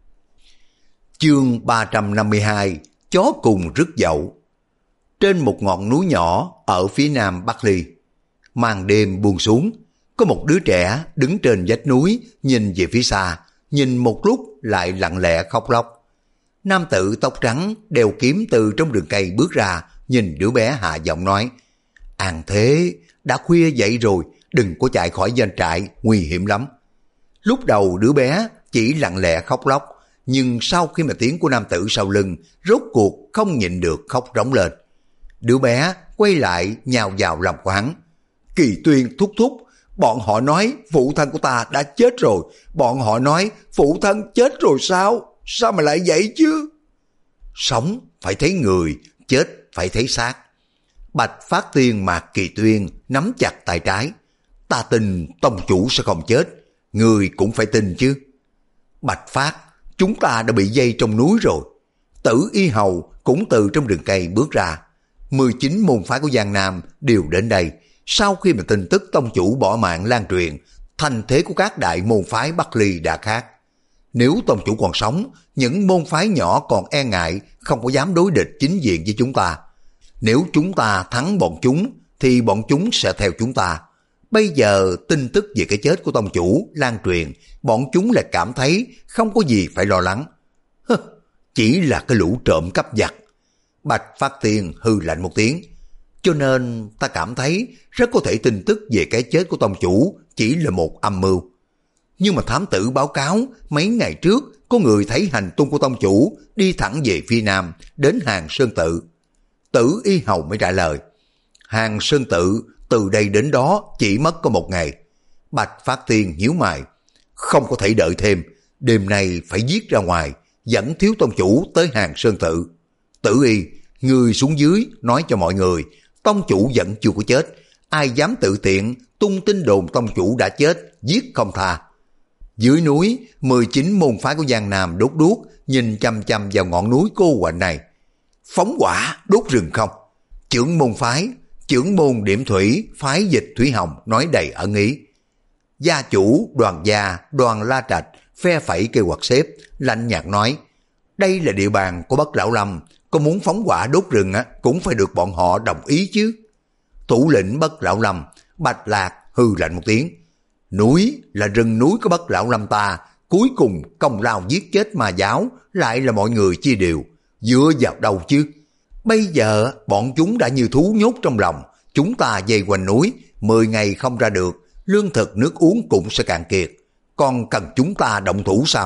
Chương ba trăm năm mươi hai, chó cùng rứt dậu. Trên một ngọn núi nhỏ ở phía nam Bắc Ly, màn đêm buông xuống, có một đứa trẻ đứng trên vách núi, nhìn về phía xa, nhìn một lúc lại lặng lẽ khóc lóc. Nam tử tóc trắng đeo kiếm từ trong rừng cây bước ra, nhìn đứa bé hạ giọng nói, An Thế, đã khuya vậy rồi, đừng có chạy khỏi doanh trại, nguy hiểm lắm. Lúc đầu đứa bé chỉ lặng lẽ khóc lóc, nhưng sau khi mà tiếng của nam tử sau lưng rốt cuộc không nhịn được khóc rống lên. Đứa bé quay lại nhào vào lòng của hắn. Kỳ Tuyên thúc thúc, bọn họ nói phụ thân của ta đã chết rồi, bọn họ nói phụ thân chết rồi sao? Sao mà lại vậy chứ? Sống phải thấy người, chết phải thấy xác. Bạch Phát Tiên Mạc Kỳ Tuyên nắm chặt tay trái. Ta tin tông chủ sẽ không chết, người cũng phải tin chứ. Bạch Phát, chúng ta đã bị dây trong núi rồi. Tử Y Hầu cũng từ trong rừng cây bước ra. mười chín môn phái của Giang Nam đều đến đây. Sau khi mà tin tức tông chủ bỏ mạng lan truyền, thành thế của các đại môn phái Bắc Ly đã khác. Nếu tông chủ còn sống, những môn phái nhỏ còn e ngại, không có dám đối địch chính diện với chúng ta. Nếu chúng ta thắng bọn chúng, thì bọn chúng sẽ theo chúng ta. Bây giờ tin tức về cái chết của tông chủ lan truyền, bọn chúng lại cảm thấy không có gì phải lo lắng. Hơ, chỉ là cái lũ trộm cắp giặc. Bạch Phát Tiên hư lạnh một tiếng. Cho nên ta cảm thấy rất có thể tin tức về cái chết của tông chủ chỉ là một âm mưu. Nhưng mà thám tử báo cáo mấy ngày trước có người thấy hành tung của tông chủ đi thẳng về phía nam đến Hàng Sơn Tự. Tử Y Hầu mới trả lời. Hàng Sơn Tự từ đây đến đó chỉ mất có một ngày. Bạch Phát Tiên nhíu mày. Không có thể đợi thêm, đêm nay phải giết ra ngoài, dẫn thiếu tông chủ tới Hàng Sơn Tự. Tử Y, người xuống dưới nói cho mọi người, tông chủ vẫn chưa có chết, ai dám tự tiện tung tin đồn tông chủ đã chết, giết không tha. Dưới núi, mười chín môn phái của Giang Nam đốt đuốc, nhìn chăm chăm vào ngọn núi cô quạnh này. Phóng hỏa đốt rừng không? Trưởng môn phái, trưởng môn Điểm Thủy, phái Dịch Thủy Hồng nói đầy ẩn ý. Gia chủ Đoàn Gia, Đoàn La Trạch phe phẩy cây quạt xếp, lạnh nhạt nói, đây là địa bàn của Bất Lão Lâm, có muốn phóng hỏa đốt rừng á, cũng phải được bọn họ đồng ý chứ. Thủ lĩnh Bất Lão Lâm, Bạch Lạc hư lạnh một tiếng. Núi là rừng núi của Bất Lão Lâm ta, cuối cùng công lao giết chết ma giáo lại là mọi người chia đều, dựa vào đâu chứ? Bây giờ bọn chúng đã như thú nhốt trong lòng, chúng ta dây quanh núi, mười ngày không ra được, lương thực nước uống cũng sẽ cạn kiệt, còn cần chúng ta động thủ sao?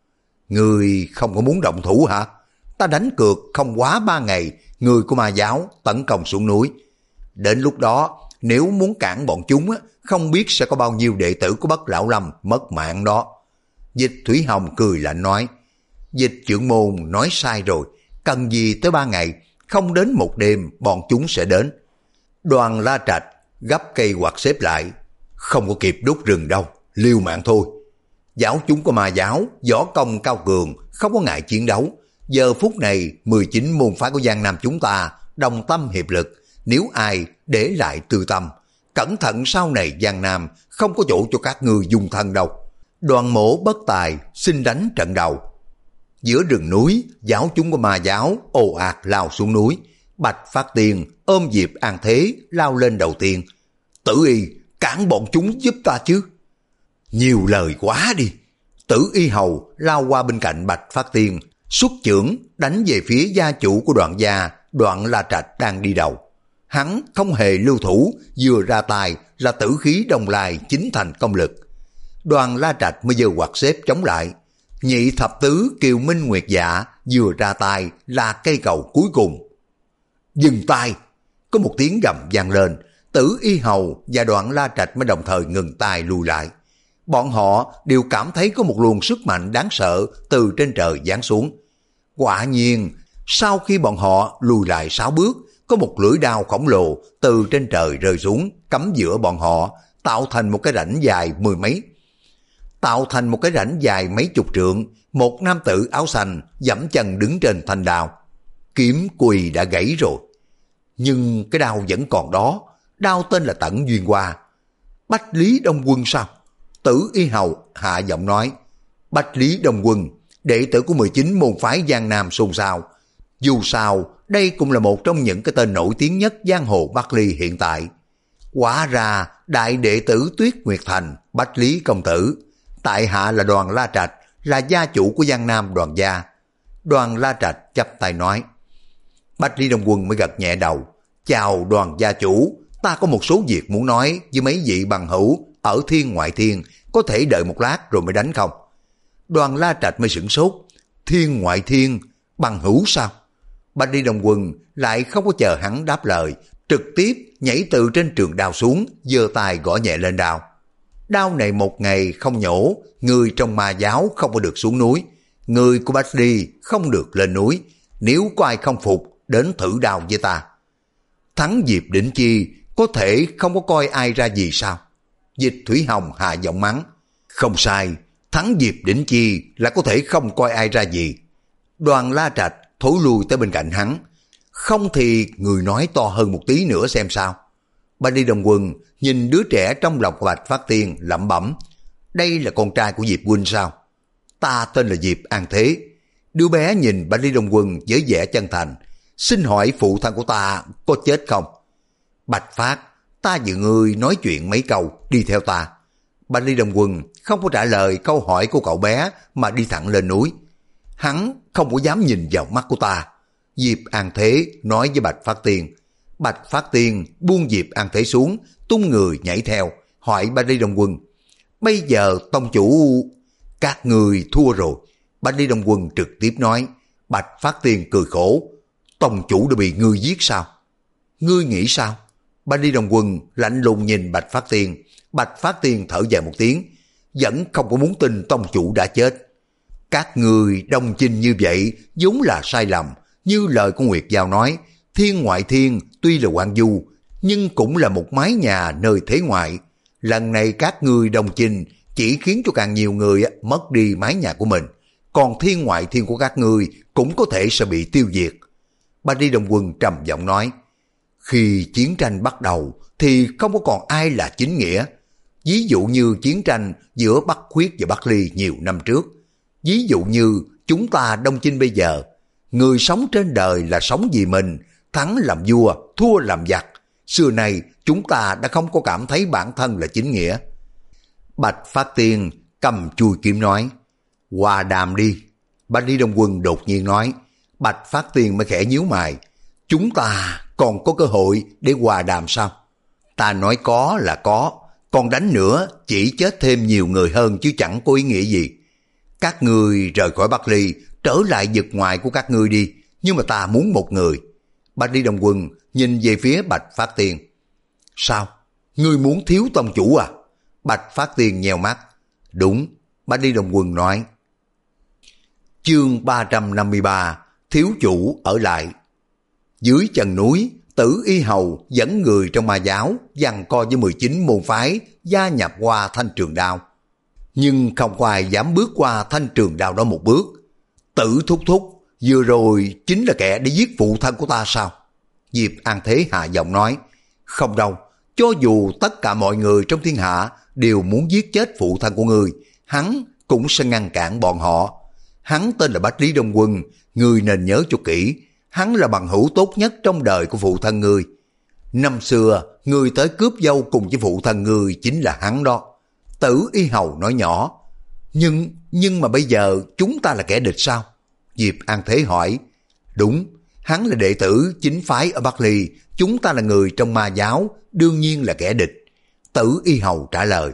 Người không có muốn động thủ hả? Ta đánh cược không quá ba ngày, người của ma giáo tấn công xuống núi. Đến lúc đó, nếu muốn cản bọn chúng, không biết sẽ có bao nhiêu đệ tử của Bất Lão Lâm mất mạng đó. Dịch Thủy Hồng cười lạnh nói, Dịch trưởng môn nói sai rồi, cần gì tới ba ngày, không đến một đêm bọn chúng sẽ đến. Đoàn La Trạch gấp cây quạt xếp lại, không có kịp đốt rừng đâu, liều mạng thôi. Giáo chúng của ma giáo, võ công cao cường, không có ngại chiến đấu. Giờ phút này, mười chín môn phái của Giang Nam chúng ta đồng tâm hiệp lực, nếu ai để lại tư tâm, cẩn thận sau này Giang Nam không có chỗ cho các ngươi dùng thân đâu. Đoàn Mổ bất tài xin đánh trận đầu. Giữa rừng núi, giáo chúng của ma giáo ồ ạt lao xuống núi. Bạch Phát Tiên ôm Diệp An Thế lao lên đầu tiên. Tử Y, cản bọn chúng giúp ta chứ. Nhiều lời quá đi. Tử Y Hầu lao qua bên cạnh Bạch Phát Tiên, xuất chưởng đánh về phía gia chủ của Đoạn Gia, Đoạn La Trạch đang đi đầu. Hắn không hề lưu thủ, vừa ra tay là tử khí đồng lai chính thành công lực. Đoàn La Trạch mới giơ quạt xếp chống lại. Nhị thập tứ Kiều Minh Nguyệt Dạ vừa ra tay là cây cầu cuối cùng. Dừng tay! Có một tiếng gầm vang lên, Tử Y Hầu và Đoạn La Trạch mới đồng thời ngừng tay lùi lại. Bọn họ đều cảm thấy có một luồng sức mạnh đáng sợ từ trên trời giáng xuống. Quả nhiên, sau khi bọn họ lùi lại sáu bước, có một lưỡi đao khổng lồ từ trên trời rơi xuống, cắm giữa bọn họ, tạo thành một cái rãnh dài mười mấy. Tạo thành một cái rãnh dài mấy chục trượng, một nam tử áo xanh giẫm chân đứng trên thanh đao. Kiếm quỳ đã gãy rồi, nhưng cái đao vẫn còn đó, đao tên là Tẩn Duyên Hoa. Bách Lý Đông Quân sao? Tử Y Hầu hạ giọng nói. Bách Lý Đông Quân, đệ tử của mười chín môn phái Giang Nam xôn xao. Dù sao, đây cũng là một trong những cái tên nổi tiếng nhất giang hồ Bắc Ly hiện tại. Quả ra, đại đệ tử Tuyết Nguyệt Thành, Bách Lý công tử, tại hạ là Đoàn La Trạch, là gia chủ của Giang Nam Đoàn Gia. Đoàn La Trạch chắp tay nói. Bách Lý Đông Quân mới gật nhẹ đầu. Chào Đoàn gia chủ, ta có một số việc muốn nói với mấy vị bằng hữu ở thiên ngoại thiên, có thể đợi một lát rồi mới đánh không? Đoàn La Trạch mới sửng sốt. Thiên ngoại thiên, bằng hữu sao? Bạch Đi Đồng Quân lại không có chờ hắn đáp lời, trực tiếp nhảy từ trên trường đao xuống, giơ tay gõ nhẹ lên đao. Đao này một ngày không nhổ, người trong ma giáo không có được xuống núi, người của Bạch Đi không được lên núi, nếu có ai không phục, đến thử đao với ta. Thắng Diệp Đỉnh Chi có thể không có coi ai ra gì sao? Dịch Thủy Hồng hạ giọng mắng. Không sai, thắng Diệp Đỉnh Chi là có thể không coi ai ra gì. Đoàn La Trạch thối lui tới bên cạnh hắn. Không thì người nói to hơn một tí nữa xem sao. Bạch Đi Đồng Quân nhìn đứa trẻ trong lòng của Bạch Phát Tiên lẩm bẩm. Đây là con trai của Diệp huynh sao? Ta tên là Diệp An Thế. Đứa bé nhìn Bạch Đi Đồng Quân với vẻ chân thành. Xin hỏi phụ thân của ta có chết không? Bạch Phát, ta và ngươi nói chuyện mấy câu, đi theo ta. Bạch Đi Đồng Quân không có trả lời câu hỏi của cậu bé mà đi thẳng lên núi. Hắn không có dám nhìn vào mắt của ta. Diệp An Thế nói với Bạch Phát Tiên. Bạch Phát Tiên buông Diệp An Thế xuống, tung người nhảy theo, hỏi Bạch Đi Đồng Quân. Bây giờ tông chủ... Các người thua rồi. Bạch Đi Đồng Quân trực tiếp nói. Bạch Phát Tiên cười khổ. Tông chủ đã bị ngươi giết sao? Ngươi nghĩ sao? Bạch Đi Đồng Quân lạnh lùng nhìn Bạch Phát Tiên. Bạch Phát Tiên thở dài một tiếng. Vẫn không có muốn tin tông chủ đã chết. Các người đồng chinh như vậy vốn là sai lầm. Như lời của Nguyệt Giao nói, thiên ngoại thiên tuy là hoang du, nhưng cũng là một mái nhà nơi thế ngoại. Lần này các ngươi đồng chinh chỉ khiến cho càng nhiều người mất đi mái nhà của mình. Còn thiên ngoại thiên của các ngươi cũng có thể sẽ bị tiêu diệt. Bạch Đi Đồng Quân trầm giọng nói. Khi chiến tranh bắt đầu thì không có còn ai là chính nghĩa. Ví dụ như chiến tranh giữa Bắc Khuyết và Bắc Ly nhiều năm trước. Ví dụ như chúng ta đông chinh bây giờ. Người sống trên đời là sống vì mình, thắng làm vua, thua làm giặc. Xưa nay chúng ta đã không có cảm thấy bản thân là chính nghĩa. Bạch Phát Tiên cầm chui kiếm nói. Hòa đàm đi. Bạch Đi Đồng Quân đột nhiên nói. Bạch Phát Tiên mới khẽ nhíu mày. Chúng ta còn có cơ hội để hòa đàm sao? Ta nói có là có, còn đánh nữa chỉ chết thêm nhiều người hơn chứ chẳng có ý nghĩa gì. Các ngươi rời khỏi Bắc Ly, trở lại vực ngoại của các ngươi đi, nhưng mà ta muốn một người. Bạch Đi Đồng Quân nhìn về phía Bạch Phát Tiên. Sao? Ngươi muốn thiếu tông chủ à? Bạch Phát Tiên nheo mắt. Đúng, Bạch Đi Đồng Quân nói. Chương ba trăm năm mươi ba, thiếu chủ ở lại. Dưới chân núi, Tử Y Hầu dẫn người trong ma giáo giằng co với mười chín môn phái gia nhập qua thanh trường đao. Nhưng không có ai dám bước qua thanh trường đao đó một bước. Tử thúc thúc, vừa rồi chính là kẻ để giết phụ thân của ta sao? Diệp An Thế hạ giọng nói. Không đâu, cho dù tất cả mọi người trong thiên hạ đều muốn giết chết phụ thân của ngươi, hắn cũng sẽ ngăn cản bọn họ. Hắn tên là Bạch Lý Đông Quân, ngươi nên nhớ cho kỹ, hắn là bằng hữu tốt nhất trong đời của phụ thân ngươi. Năm xưa, ngươi tới cướp dâu cùng với phụ thân ngươi chính là hắn đó. Tử Y Hầu nói nhỏ. Nhưng, nhưng mà bây giờ chúng ta là kẻ địch sao? Diệp An Thế hỏi. Đúng, hắn là đệ tử chính phái ở Bắc Ly, chúng ta là người trong ma giáo, đương nhiên là kẻ địch. Tử Y Hầu trả lời.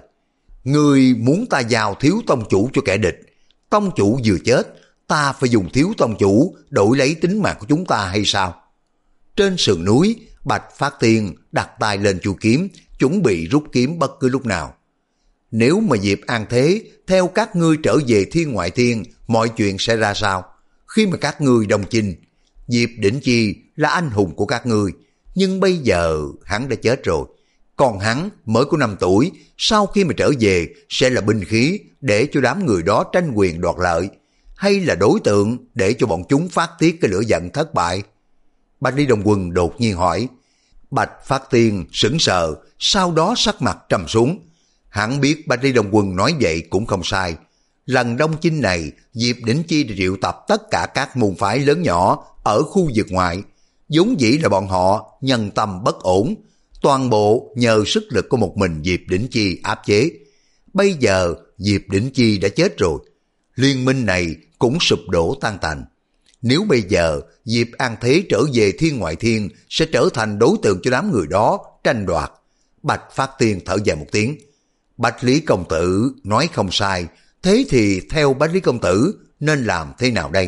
Ngươi muốn ta giao thiếu tông chủ cho kẻ địch. Tông chủ vừa chết, ta phải dùng thiếu tông chủ đổi lấy tính mạng của chúng ta hay sao? Trên sườn núi, Bạch Phát Tiên đặt tay lên chuôi kiếm, chuẩn bị rút kiếm bất cứ lúc nào. Nếu mà Diệp An Thế theo các ngươi trở về thiên ngoại thiên, mọi chuyện sẽ ra sao? Khi mà các ngươi đồng chinh, Diệp Đỉnh Chi là anh hùng của các ngươi, nhưng bây giờ hắn đã chết rồi. Còn hắn mới có năm tuổi, sau khi mà trở về sẽ là binh khí để cho đám người đó tranh quyền đoạt lợi, hay là đối tượng để cho bọn chúng phát tiết cái lửa giận thất bại? Bạch Lý Đông Quân đột nhiên hỏi. Bạch Phát Tiên sững sờ, sau đó sắc mặt trầm xuống. Hắn biết Bạch Lý Đông Quân nói vậy cũng không sai. Lần đông chinh này, Diệp Đỉnh Chi triệu tập tất cả các môn phái lớn nhỏ ở khu vực ngoại. Vốn dĩ là bọn họ nhân tâm bất ổn, toàn bộ nhờ sức lực của một mình Diệp Đỉnh Chi áp chế. Bây giờ Diệp Đỉnh Chi đã chết rồi, liên minh này cũng sụp đổ tan tành. Nếu bây giờ Diệp An Thế trở về thiên ngoại thiên, sẽ trở thành đối tượng cho đám người đó tranh đoạt. Bạch Phát Tiên thở dài một tiếng. Bạch Lý công tử nói không sai, thế thì theo Bạch Lý công tử nên làm thế nào đây?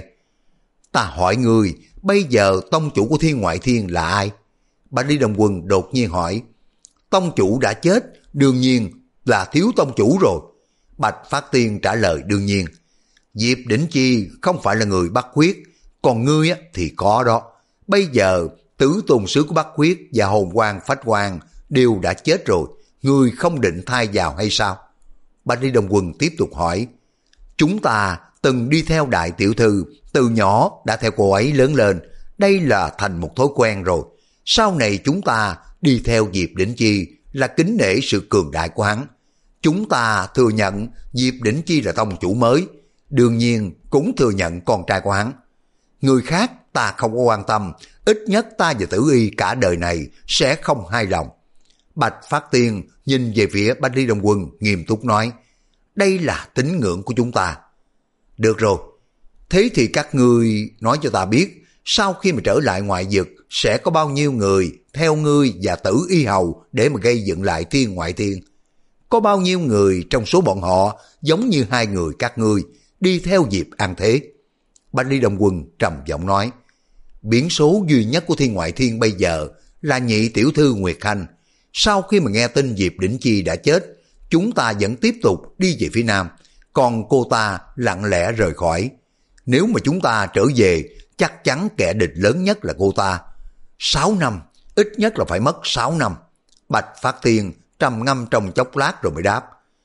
Ta hỏi ngươi, bây giờ tông chủ của Thiên Ngoại Thiên là ai? Bạch Lý Đồng Quân đột nhiên hỏi. Tông chủ đã chết, đương nhiên là thiếu tông chủ rồi. Bạch Phát Tiên trả lời đương nhiên. Diệp Đỉnh Chi không phải là người Bắc Quyết, còn ngươi thì có đó. Bây giờ tứ tôn sứ của Bắc Quyết và hồn quang phách quang đều đã chết rồi, ngươi không định thay vào hay sao? Bạch Lý Đồng Quân tiếp tục hỏi. Chúng ta từng đi theo đại tiểu thư, từ nhỏ đã theo cô ấy lớn lên, đây là thành một thói quen rồi. Sau này chúng ta đi theo Diệp Đỉnh Chi là kính nể sự cường đại của hắn. Chúng ta thừa nhận Diệp Đỉnh Chi là tông chủ mới, đương nhiên cũng thừa nhận con trai của hắn. Người khác ta không có quan tâm, ít nhất ta và Tử Y cả đời này sẽ không hài lòng. Bạch Phát Tiên nhìn về phía Bạch Lý Đông Quân nghiêm túc nói, đây là tín ngưỡng của chúng ta. Được rồi, thế thì các ngươi nói cho ta biết, sau khi mà trở lại ngoại vực sẽ có bao nhiêu người theo ngươi và Tử Y Hầu để mà gây dựng lại Thiên Ngoại Thiên? Có bao nhiêu người trong số bọn họ giống như hai người các ngươi đi theo Diệp An Thế? Bạch Lý Đông Quân trầm giọng nói, biến số duy nhất của Thiên Ngoại Thiên bây giờ là nhị tiểu thư Nguyệt Khanh. Sau khi mà nghe tin Diệp Đỉnh Chi đã chết, chúng ta vẫn tiếp tục đi về phía nam, còn cô ta lặng lẽ rời khỏi. Nếu mà chúng ta trở về, chắc chắn kẻ địch lớn nhất là cô ta. Sáu năm, ít nhất là phải mất sáu năm. Bạch Phát Tiên trầm ngâm trong chốc lát rồi mới đáp.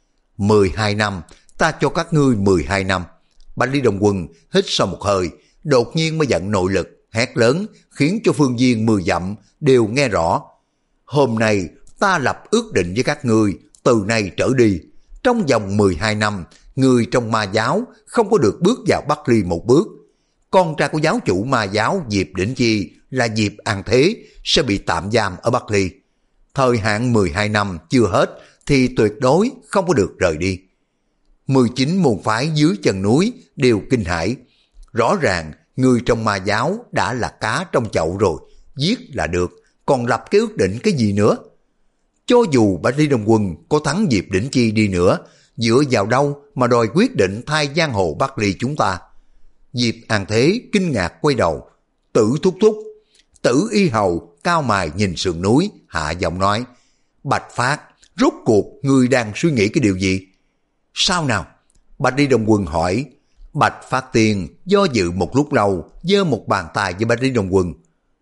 Mười hai năm, ta cho các ngươi mười hai năm. Bạch Lý Đông Quân hít sâu một hơi, đột nhiên mới giận nội lực, hét lớn, khiến cho phương viên mười dặm đều nghe rõ. Hôm nay ta lập ước định với các ngươi, từ nay trở đi, trong vòng mười hai năm, người trong ma giáo không có được bước vào Bắc Ly một bước. Con trai của giáo chủ ma giáo Diệp Đỉnh Chi là Diệp An Thế sẽ bị tạm giam ở Bắc Ly. Thời hạn mười hai năm chưa hết thì tuyệt đối không có được rời đi. mười chín môn phái dưới chân núi đều kinh hãi. Rõ ràng người trong ma giáo đã là cá trong chậu rồi, giết là được, còn lập cái ước định cái gì nữa? Cho dù Bạch Lý Đông Quân có thắng Diệp Đỉnh Chi đi nữa, dựa vào đâu mà đòi quyết định thay giang hồ Bắc Ly chúng ta? Diệp An Thế kinh ngạc quay đầu. Tử thúc thúc. Tử Y Hầu cao mày nhìn sườn núi, hạ giọng nói, Bạch Phát, rốt cuộc ngươi đang suy nghĩ cái điều gì? Sao nào? Bạch Lý Đông Quân hỏi. Bạch Phát Tiên do dự một lúc lâu, giơ một bàn tay với Bạch Lý Đông Quân.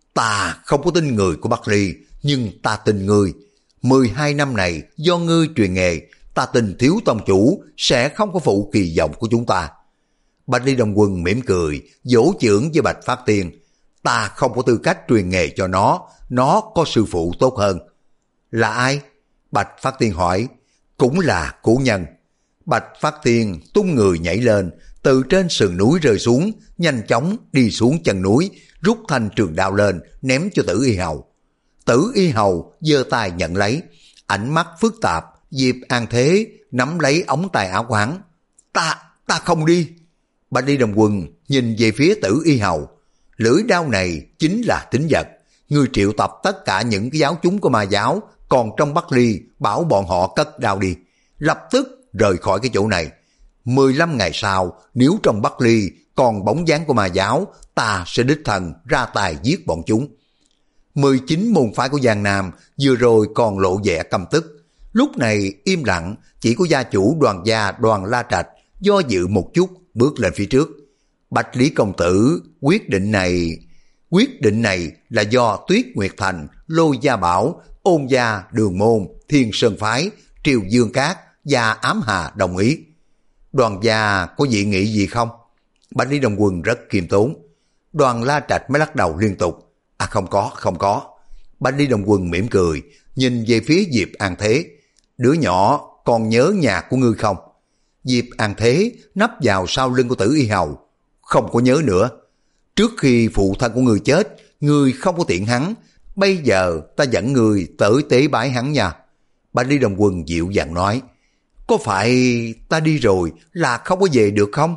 Ta không có tin người của Bắc Ly, nhưng ta tin ngươi. Mười hai năm này do ngươi truyền nghề, ta tin thiếu tông chủ sẽ không có phụ kỳ vọng của chúng ta. Bạch Lý Đông Quân mỉm cười, vỗ chưởng với Bạch Phát Tiên. Ta không có tư cách truyền nghề cho nó, nó có sư phụ tốt hơn. Là ai? Bạch Phát Tiên hỏi. Cũng là Cố Nhân. Bạch Phát Tiên tung người nhảy lên, từ trên sườn núi rơi xuống, nhanh chóng đi xuống chân núi, rút thanh trường đao lên, ném cho Tử Y Hầu. Tử Y Hầu giơ tay nhận lấy, ánh mắt phức tạp. Diệp An Thế nắm lấy ống tay áo của hắn. Ta, ta không đi. Bạch Lý Đông Quân nhìn về phía Tử Y Hầu. Lưỡi đao này chính là tính vật. Ngươi triệu tập tất cả những cái giáo chúng của ma giáo còn trong Bắc Ly, bảo bọn họ cất đao đi, lập tức rời khỏi cái chỗ này. Mười lăm ngày sau, nếu trong Bắc Ly còn bóng dáng của ma giáo, ta sẽ đích thân ra tài giết bọn chúng. Mười chín môn phái của Giang Nam vừa rồi còn lộ vẻ căm tức, lúc này im lặng, chỉ có gia chủ Đoàn gia Đoàn La Trạch do dự một chút bước lên phía trước. Bạch Lý công tử, quyết định này quyết định này là do Tuyết Nguyệt Thành, Lôi Gia Bảo, Ôn Gia, Đường Môn, Thiên Sơn Phái, Triều Dương Cát và Ám Hà đồng ý. Đoàn gia có dị nghị gì không? Bạch Lý Đông Quân rất kiêm tốn. Đoàn La Trạch mới lắc đầu liên tục. À không có, không có. Bạch Lý Đông Quân mỉm cười, nhìn về phía Diệp An Thế. Đứa nhỏ còn nhớ nhà của ngươi không? Diệp An Thế nấp vào sau lưng của Tử Y Hầu. Không có nhớ nữa. Trước khi phụ thân của ngươi chết, ngươi không có tiện hắn. Bây giờ ta dẫn ngươi tới tế bái hắn nha. Bạch Lý Đông Quân dịu dàng nói. Có phải ta đi rồi là không có về được không?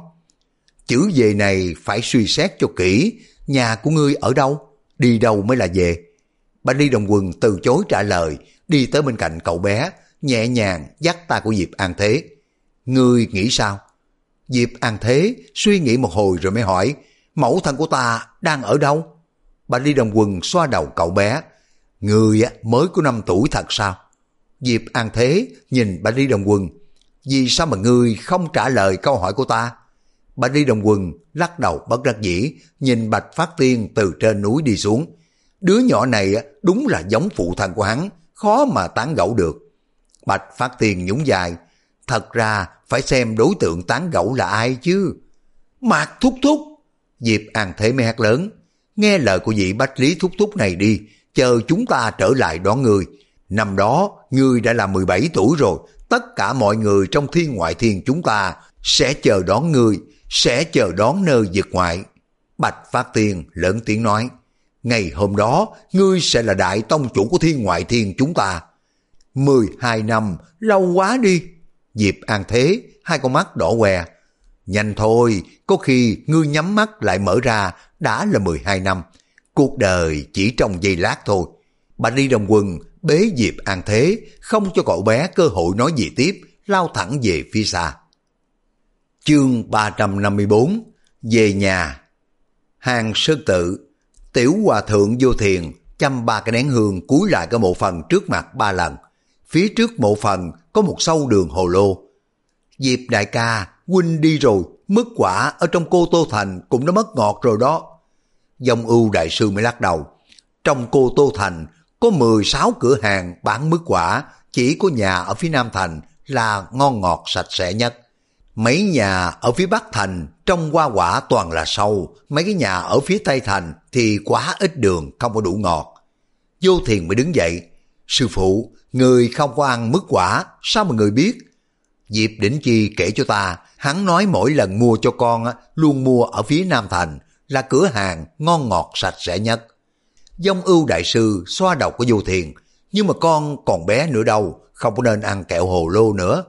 Chữ về này phải suy xét cho kỹ. Nhà của ngươi ở đâu? Đi đâu mới là về? Bạch Ly Đồng Quân từ chối trả lời, đi tới bên cạnh cậu bé, nhẹ nhàng dắt tay của Diệp An Thế. Ngươi nghĩ sao? Diệp An Thế suy nghĩ một hồi rồi mới hỏi, mẫu thân của ta đang ở đâu? Bạch Ly Đồng Quân xoa đầu cậu bé. Ngươi mới có năm tuổi thật sao? Diệp An Thế nhìn Bạch Ly Đồng Quân. Vì sao mà ngươi không trả lời câu hỏi của ta? Bạch Ly Đồng Quân lắc đầu bất đắc dĩ, nhìn Bạch Phát Tiên từ trên núi đi xuống. Đứa nhỏ này đúng là giống phụ thân của hắn, khó mà tán gẫu được. Bạch Phát Tiên nhún vai, thật ra phải xem đối tượng tán gẫu là ai chứ. Mạc Thúc Thúc. Diệp An Thế mới hét lớn, nghe lời của vị Bách Lý Thúc Thúc này đi, chờ chúng ta trở lại đón người. Năm đó ngươi đã là mười bảy tuổi rồi, tất cả mọi người trong thiên ngoại thiên chúng ta sẽ chờ đón ngươi, sẽ chờ đón nơi vực ngoại. Bạch Phát Tiên lớn tiếng nói, ngày hôm đó ngươi sẽ là đại tông chủ của thiên ngoại thiên chúng ta. Mười hai năm, lâu quá đi. Diệp An Thế, hai con mắt đỏ què. Nhanh thôi, có khi ngươi nhắm mắt lại mở ra, đã là mười hai năm. Cuộc đời chỉ trong giây lát thôi. Bạch Ly Đồng Quân bế Diệp An Thế, không cho cậu bé cơ hội nói gì tiếp, lao thẳng về phía xa. Chương ba trăm năm mươi bốn, về nhà. Hàng Sơn Tự, Tiểu Hòa Thượng Vô Thiền chăm ba cái nén hương cúi lại cái mộ phần trước mặt ba lần. Phía trước mộ phần có một sâu đường hồ lô. Diệp đại ca, huynh đi rồi, mứt quả ở trong Cô Tô Thành cũng đã mất ngọt rồi đó. Dông Ưu đại sư mới lắc đầu. Trong Cô Tô Thành có mười sáu cửa hàng bán mứt quả, chỉ có nhà ở phía Nam Thành là ngon ngọt sạch sẽ nhất. Mấy nhà ở phía Bắc Thành trong hoa quả toàn là sâu, mấy cái nhà ở phía Tây Thành thì quá ít đường, không có đủ ngọt. Vô Thiền mới đứng dậy. Sư phụ, người không có ăn mứt quả, sao mà người biết? Diệp Đỉnh Chi kể cho ta, hắn nói mỗi lần mua cho con luôn mua ở phía Nam Thành, là cửa hàng ngon ngọt sạch sẽ nhất. Dông Ưu đại sư xoa đầu của Vô Thiền, nhưng mà con còn bé nữa đâu, không có nên ăn kẹo hồ lô nữa.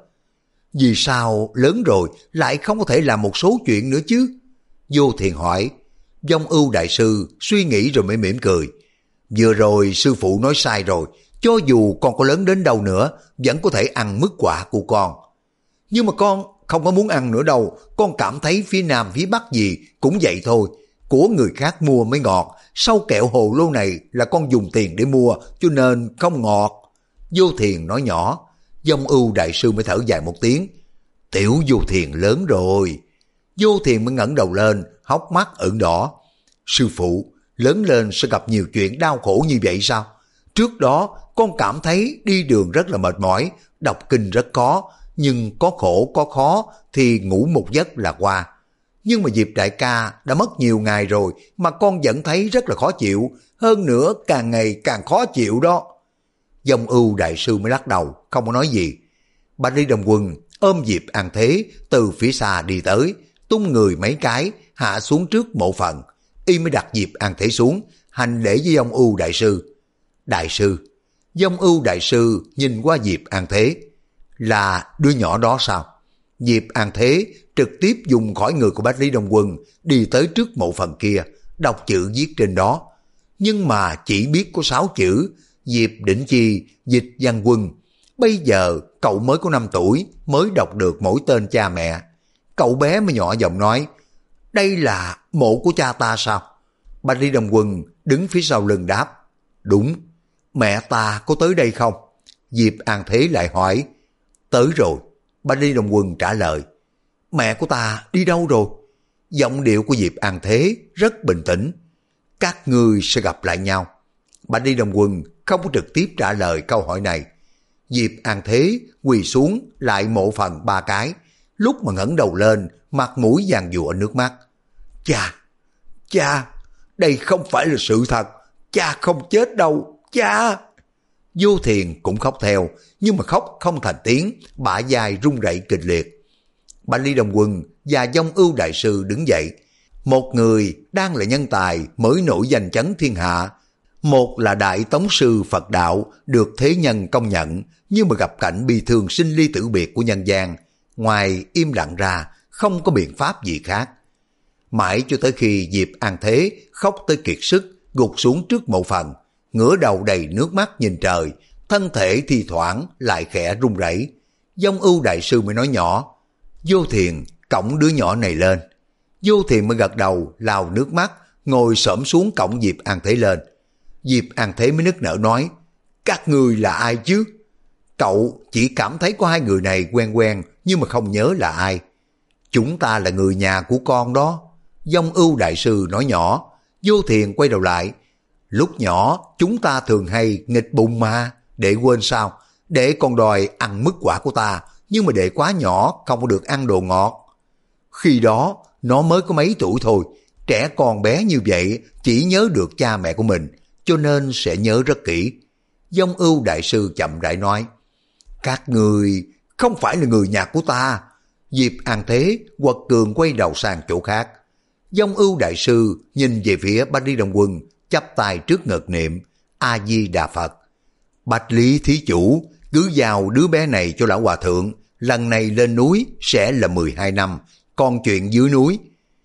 Vì sao lớn rồi lại không có thể làm một số chuyện nữa chứ? Vô Thiền hỏi. Dông Ưu đại sư suy nghĩ rồi mới mỉm cười. Vừa rồi sư phụ nói sai rồi, cho dù con có lớn đến đâu nữa, vẫn có thể ăn mứt quả của con. Nhưng mà con không có muốn ăn nữa đâu, con cảm thấy phía Nam phía Bắc gì cũng vậy thôi. Của người khác mua mới ngọt, sau kẹo hồ lô này là con dùng tiền để mua, cho nên không ngọt. Vô Thiền nói nhỏ. Dông Ưu đại sư mới thở dài một tiếng. Tiểu Vô Thiền lớn rồi. Vô Thiền mới ngẩng đầu lên, hốc mắt ửng đỏ. Sư phụ, lớn lên sẽ gặp nhiều chuyện đau khổ như vậy sao? Trước đó con cảm thấy đi đường rất là mệt mỏi, đọc kinh rất khó, nhưng có khổ có khó thì ngủ một giấc là qua. Nhưng mà Diệp đại ca đã mất nhiều ngày rồi mà con vẫn thấy rất là khó chịu, hơn nữa càng ngày càng khó chịu đó. Dông Ưu đại sư mới lắc đầu, không có nói gì. Bạch Ly Đồng Quân ôm Diệp An Thế từ phía xa đi tới, tung người mấy cái, hạ xuống trước mộ phần. Y mới đặt Diệp An Thế xuống, hành lễ với Dông Ưu đại sư. Đại sư. Dông Ưu đại sư nhìn qua Diệp An Thế. Là đứa nhỏ đó sao? Diệp An Thế trực tiếp dùng khỏi người của Bạch Lý Đồng Quân đi tới trước mộ phần kia, đọc chữ viết trên đó. Nhưng mà chỉ biết có sáu chữ: Diệp Đỉnh Chi, Dịch Văn Quân. Bây giờ cậu mới có năm tuổi, mới đọc được mỗi tên cha mẹ. Cậu bé mới nhỏ giọng nói, đây là mộ của cha ta sao? Bạch Lý Đồng Quân đứng phía sau lưng đáp, đúng. Mẹ ta có tới đây không? Diệp An Thế lại hỏi. Tới rồi. Bạch Lý Đồng Quân trả lời. Mẹ của ta đi đâu rồi? Giọng điệu của Diệp An Thế rất bình tĩnh. Các ngươi sẽ gặp lại nhau. Bạch Lý Đồng Quân không có trực tiếp trả lời câu hỏi này. Diệp An Thế quỳ xuống lại mộ phần ba cái. Lúc mà ngẩng đầu lên, mặt mũi giàn giụa nước mắt. Cha, cha, đây không phải là sự thật. Cha không chết đâu, cha. Vô Thiền cũng khóc theo, nhưng mà khóc không thành tiếng, bả vai run rẩy kịch liệt. Bạch Lý Đồng Quân và Dông Ưu đại sư đứng dậy. Một người đang là nhân tài mới nổi danh chấn thiên hạ, một là đại tống sư Phật đạo được thế nhân công nhận, nhưng mà gặp cảnh bi thương sinh ly tử biệt của nhân gian, ngoài im lặng ra không có biện pháp gì khác. Mãi cho tới khi Diệp An Thế khóc tới kiệt sức, gục xuống trước mộ phần, ngửa đầu đầy nước mắt nhìn trời, thân thể thi thoảng lại khẽ run rẩy. Dông Ưu đại sư mới nói nhỏ, Vô Thiền, cõng đứa nhỏ này lên. Vô Thiền mới gật đầu, lau nước mắt, ngồi xổm xuống cõng Diệp An Thế lên. Diệp An Thế mới nức nở nói, các người là ai chứ? Cậu chỉ cảm thấy có hai người này quen quen nhưng mà không nhớ là ai. Chúng ta là người nhà của con đó. Dông Ưu đại sư nói nhỏ. Vô Thiền quay đầu lại, lúc nhỏ chúng ta thường hay nghịch bụng mà, đệ quên sao? Đệ còn đòi ăn mứt quả của ta, nhưng mà đệ quá nhỏ không có được ăn đồ ngọt. Khi đó nó mới có mấy tuổi thôi, trẻ con bé như vậy chỉ nhớ được cha mẹ của mình, cho nên sẽ nhớ rất kỹ. Dông Ưu đại sư chậm rãi nói, các người không phải là người nhà của ta. Diệp An Thế quật cường quay đầu sang chỗ khác. Dông Ưu đại sư nhìn về phía Bạch Lý Đồng Quân, chắp tay trước ngực niệm A Di Đà Phật. Bạch Lý thí chủ cứ giao đứa bé này cho lão hòa thượng, lần này lên núi sẽ là mười hai năm, còn chuyện dưới núi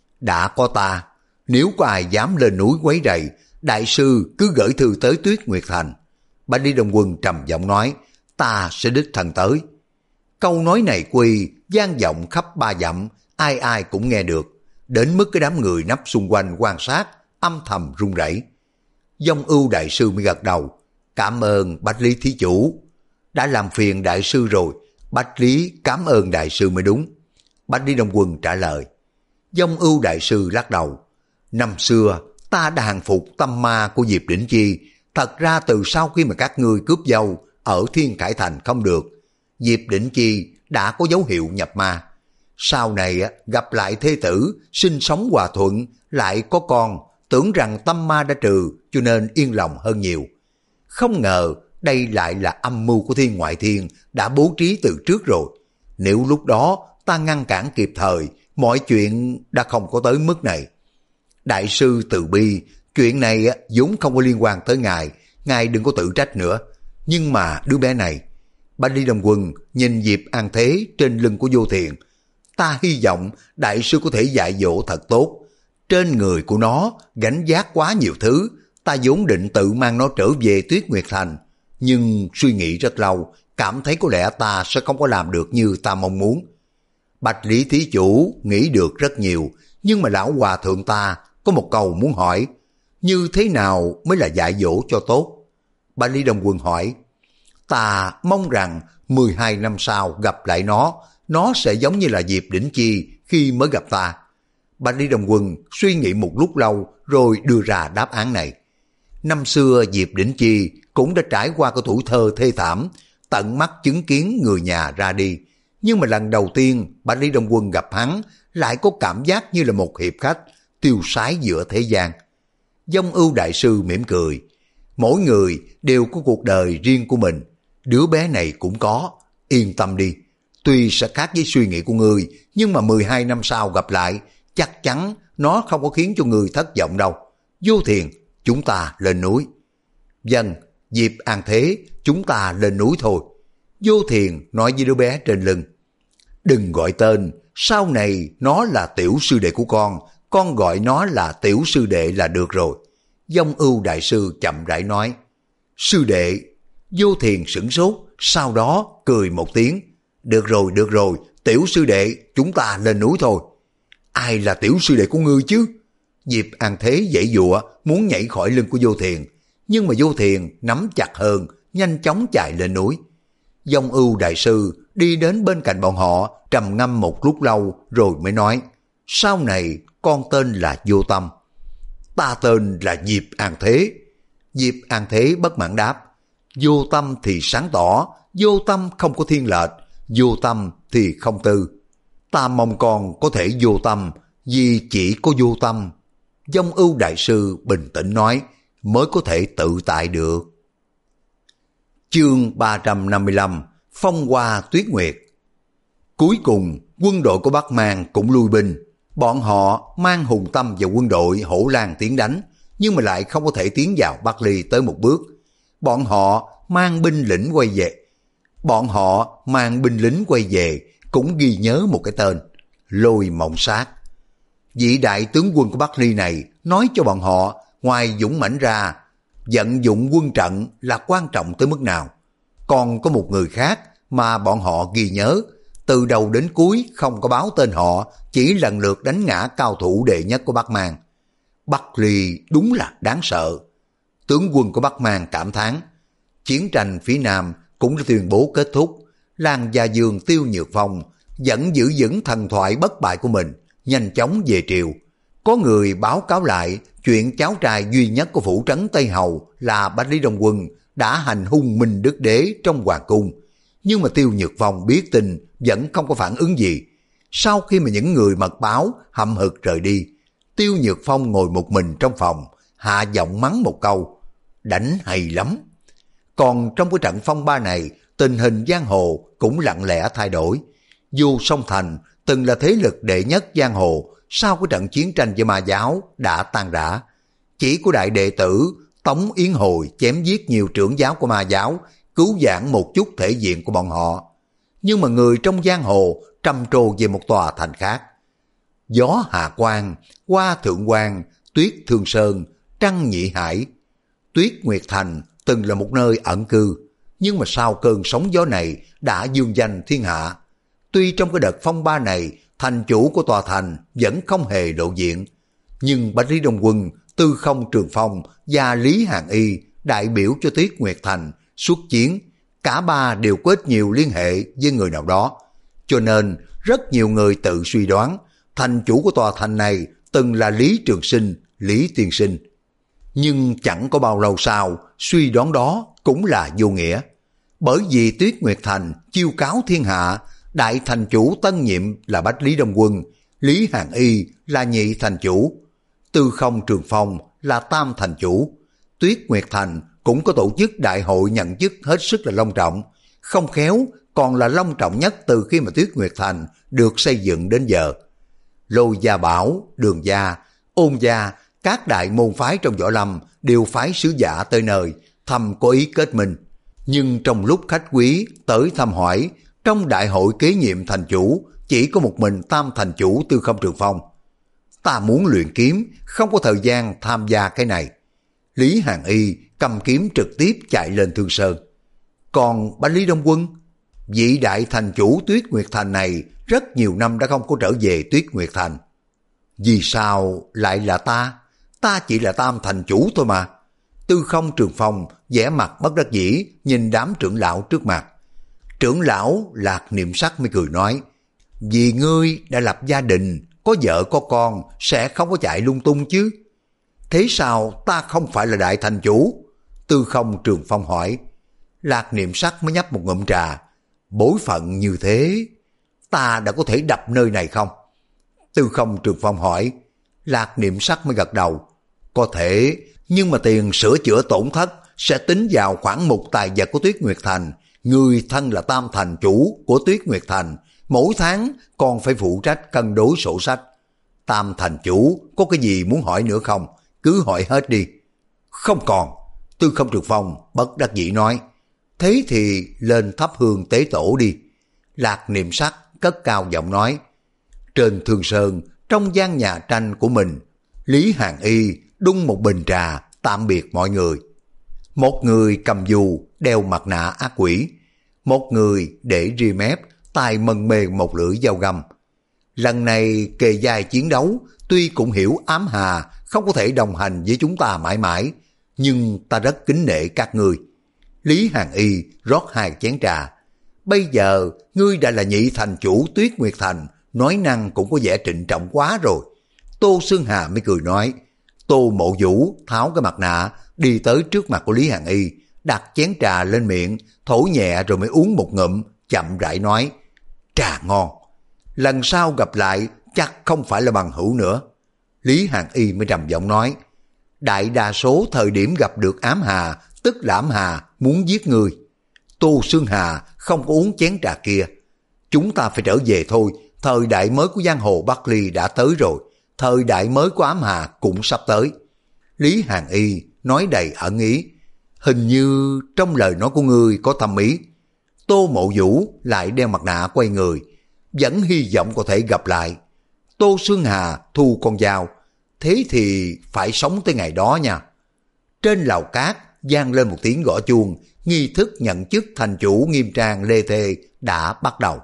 đã có ta, nếu có ai dám lên núi quấy rầy, đại sư cứ gửi thư tới Tuyết Nguyệt Thành. Bạch Lý Đồng Quân trầm giọng nói, ta sẽ đích thân tới. Câu nói này quy vang vọng khắp ba dặm, ai ai cũng nghe được, đến mức cái đám người nấp xung quanh quan sát âm thầm run rẩy. Dông Ưu đại sư mới gật đầu, cảm ơn Bạch Lý thí chủ. Đã làm phiền đại sư rồi, Bạch Lý cảm ơn đại sư mới đúng. Bạch Lý Đông Quân trả lời. Dông Ưu đại sư lắc đầu, năm xưa ta đã hàng phục tâm ma của Diệp Đỉnh Chi. Thật ra từ sau khi mà các ngươi cướp dâu ở Thiên Khải Thành không được, Diệp Đỉnh Chi đã có dấu hiệu nhập ma. Sau này gặp lại thê tử, sinh sống hòa thuận, lại có con, tưởng rằng tâm ma đã trừ, cho nên yên lòng hơn nhiều. Không ngờ đây lại là âm mưu của Thiên Ngoại Thiên đã bố trí từ trước rồi. Nếu lúc đó ta ngăn cản kịp thời, mọi chuyện đã không có tới mức này. Đại sư từ bi, chuyện này vốn không có liên quan tới ngài, ngài đừng có tự trách nữa. Nhưng mà đứa bé này, Bạch Lý Đông Quân nhìn Diệp An Thế trên lưng của Vô Thiền, ta hy vọng đại sư có thể dạy dỗ thật tốt. Trên người của nó gánh vác quá nhiều thứ, ta vốn định tự mang nó trở về Tuyết Nguyệt Thành, nhưng suy nghĩ rất lâu, cảm thấy có lẽ ta sẽ không có làm được như ta mong muốn. Bạch Lý thí chủ nghĩ được rất nhiều, nhưng mà lão hòa thượng ta có một câu muốn hỏi, như thế nào mới là dạy dỗ cho tốt? Bạch Lý Đông Quân hỏi, ta mong rằng mười hai năm sau gặp lại nó, nó sẽ giống như là Diệp Đỉnh Chi khi mới gặp ta. Bạch Lý Đông Quân suy nghĩ một lúc lâu rồi đưa ra đáp án này. Năm xưa Diệp Đỉnh Chi cũng đã trải qua cái tuổi thơ thê thảm, tận mắt chứng kiến người nhà ra đi. Nhưng mà lần đầu tiên Bạch Lý Đông Quân gặp hắn lại có cảm giác như là một hiệp khách tiêu sái giữa thế gian. Dông Ưu đại sư mỉm cười, mỗi người đều có cuộc đời riêng của mình, đứa bé này cũng có, yên tâm đi. Tuy sẽ khác với suy nghĩ của ngươi, nhưng mà mười hai năm sau gặp lại, chắc chắn nó không có khiến cho người thất vọng đâu. Vô Thiền, chúng ta lên núi. Vâng, Diệp An Thế, chúng ta lên núi thôi. Vô Thiền nói với đứa bé trên lưng, đừng gọi tên, sau này nó là tiểu sư đệ của con, con gọi nó là tiểu sư đệ là được rồi. Dông Ưu đại sư chậm rãi nói, sư đệ. Vô Thiền sửng sốt, sau đó cười một tiếng, được rồi, được rồi, tiểu sư đệ, chúng ta lên núi thôi. Ai là tiểu sư đệ của ngươi chứ? Diệp An Thế giãy giụa muốn nhảy khỏi lưng của Vô Thiền, nhưng mà Vô Thiền nắm chặt hơn, nhanh chóng chạy lên núi. Dông Ưu đại sư đi đến bên cạnh bọn họ, trầm ngâm một lúc lâu rồi mới nói, sau này con tên là Vô Tâm. Ta tên là Diệp An Thế. Diệp An Thế bất mãn đáp, vô tâm thì sáng tỏ, vô tâm không có thiên lệch, vô tâm thì không tư. Ta mong con có thể vô tâm, vì chỉ có vô tâm, Dông Ưu đại sư bình tĩnh nói, mới có thể tự tại được. Chương ba trăm năm mươi lăm, Phong Hoa Tuyết Nguyệt. Cuối cùng, quân đội của Bắc Mang cũng lui binh. Bọn họ mang Hùng Tâm và quân đội Hổ Lan tiến đánh, nhưng mà lại không có thể tiến vào Bắc Ly tới một bước. Bọn họ mang binh lính quay về. Bọn họ mang binh lính quay về cũng ghi nhớ một cái tên, Lôi Mộng Sát. Vị đại tướng quân của Bắc Ly này nói cho bọn họ, ngoài dũng mãnh ra, vận dụng quân trận là quan trọng tới mức nào. Còn có một người khác mà bọn họ ghi nhớ, từ đầu đến cuối không có báo tên họ, chỉ lần lượt đánh ngã cao thủ đệ nhất của Bắc Mang. Bắc Ly đúng là đáng sợ. Tướng quân của Bắc Mang cảm thán. Chiến tranh phía Nam cũng đã tuyên bố kết thúc. Lan Gia Dương Tiêu Nhược Phong vẫn giữ vững thần thoại bất bại của mình, nhanh chóng về triều. Có người báo cáo lại chuyện cháu trai duy nhất của phủ trấn Tây Hầu là Bách Lý Đông Quân đã hành hung Minh Đức Đế trong hoàng cung. Nhưng mà Tiêu Nhược Phong biết tin vẫn không có phản ứng gì. Sau khi mà những người mật báo hậm hực rời đi, Tiêu Nhược Phong ngồi một mình trong phòng, hạ giọng mắng một câu, đánh hay lắm. Còn trong cái trận phong ba này, tình hình giang hồ cũng lặng lẽ thay đổi. Dù Sông Thành từng là thế lực đệ nhất giang hồ, sau cái trận chiến tranh với ma giáo đã tan rã. Chỉ của đại đệ tử Tống Yến Hồi chém giết nhiều trưởng giáo của ma giáo, cứu vãn một chút thể diện của bọn họ. Nhưng mà người trong giang hồ trầm trồ về một tòa thành khác. Gió Hạ Quan, Hoa Thượng Quan, Tuyết Thương Sơn, Trăng Nhị Hải. Tuyết Nguyệt Thành từng là một nơi ẩn cư, nhưng mà sau cơn sóng gió này đã dương danh thiên hạ. Tuy trong cái đợt phong ba này, thành chủ của tòa thành vẫn không hề lộ diện, nhưng Bách Lý Đông Quân, Tư Không Trường Phong và Lý Hàn Y đại biểu cho Tuyết Nguyệt Thành xuất chiến, cả ba đều có ít nhiều liên hệ với người nào đó. Cho nên rất nhiều người tự suy đoán thành chủ của tòa thành này từng là Lý Trường Sinh, Lý Tiên Sinh. Nhưng chẳng có bao lâu sau, suy đoán đó cũng là vô nghĩa. Bởi vì Tuyết Nguyệt Thành chiêu cáo thiên hạ, đại thành chủ tân nhiệm là Bách Lý Đông Quân, Lý Hàn Y là nhị thành chủ, Tư Không Trường Phong là tam thành chủ. Tuyết Nguyệt Thành cũng có tổ chức đại hội nhận chức hết sức là long trọng, không khéo còn là long trọng nhất từ khi mà Tuyết Nguyệt Thành được xây dựng đến giờ. Lôi Gia Bảo, Đường Gia, Ôn Gia, các đại môn phái trong võ lâm đều phái sứ giả tới nơi thăm có ý kết minh. Nhưng trong lúc khách quý tới thăm hỏi, trong đại hội kế nhiệm thành chủ chỉ có một mình tam thành chủ Tư Không Trường Phong. Ta muốn luyện kiếm, không có thời gian tham gia cái này. Lý Hàn Y cầm kiếm trực tiếp chạy lên Thương Sơn. Còn Bách Lý Đông Quân, vị đại thành chủ Tuyết Nguyệt Thành này rất nhiều năm đã không có trở về Tuyết Nguyệt Thành. Vì sao lại là ta? Ta chỉ là tam thành chủ thôi mà. Tư Không Trường Phong vẻ mặt bất đắc dĩ nhìn đám trưởng lão trước mặt. Trưởng lão Lạc Niệm Sắc mới cười nói, vì ngươi đã lập gia đình, có vợ có con, sẽ không có chạy lung tung chứ. Thế sao ta không phải là đại thành chủ? Tư Không Trường Phong hỏi. Lạc Niệm Sắc mới nhấp một ngụm trà. Bối phận như thế, ta đã có thể đập nơi này không? Tư Không Trường Phong hỏi. Lạc Niệm Sắc mới gật đầu. Có thể, nhưng mà tiền sửa chữa tổn thất sẽ tính vào khoản mục tài vật của Tuyết Nguyệt Thành. Người thân là tam thành chủ của Tuyết Nguyệt Thành, mỗi tháng còn phải phụ trách cân đối sổ sách. Tam thành chủ có cái gì muốn hỏi nữa không? Cứ hỏi hết đi. Không còn. Tư Không Trường Phong bất đắc dĩ nói. Thế thì lên thắp hương tế tổ đi. Lạc Niệm Sắc cất cao giọng nói. Trên Thương Sơn, trong gian nhà tranh của mình, Lý Hàn Y đun một bình trà tạm biệt mọi người. Một người cầm dù đeo mặt nạ ác quỷ, một người để ria mép, tay mần mề một lưỡi dao găm. Lần này kề vai chiến đấu, tuy cũng hiểu ám hà không có thể đồng hành với chúng ta mãi mãi, nhưng ta rất kính nể các ngươi. Lý Hàn Y rót hai chén trà. Bây giờ ngươi đã là nhị thành chủ Tuyết Nguyệt Thành, nói năng cũng có vẻ trịnh trọng quá rồi. Tô Xương Hà mới cười nói. Tô Mộ Vũ tháo cái mặt nạ, đi tới trước mặt của Lý Hàn Y, đặt chén trà lên miệng, thổi nhẹ rồi mới uống một ngụm, chậm rãi nói. Trà ngon. Lần sau gặp lại chắc không phải là bằng hữu nữa. Lý Hàn Y mới trầm giọng nói. Đại đa số thời điểm gặp được ám hà, tức là ám hà muốn giết người. Tô Xương Hà không có uống chén trà kia. Chúng ta phải trở về thôi, thời đại mới của giang hồ Bắc Ly đã tới rồi, thời đại mới của ám hà cũng sắp tới. Lý Hàn Y nói đầy ẩn ý. Hình như trong lời nói của ngươi có thâm ý. Tô Mộ Vũ lại đeo mặt nạ quay người, vẫn hy vọng có thể gặp lại. Tô Xương Hà thu con dao. Thế thì phải sống tới ngày đó nha. trên lầu cát vang lên một tiếng gõ chuông, nghi thức nhận chức thành chủ nghiêm trang lê thê đã bắt đầu.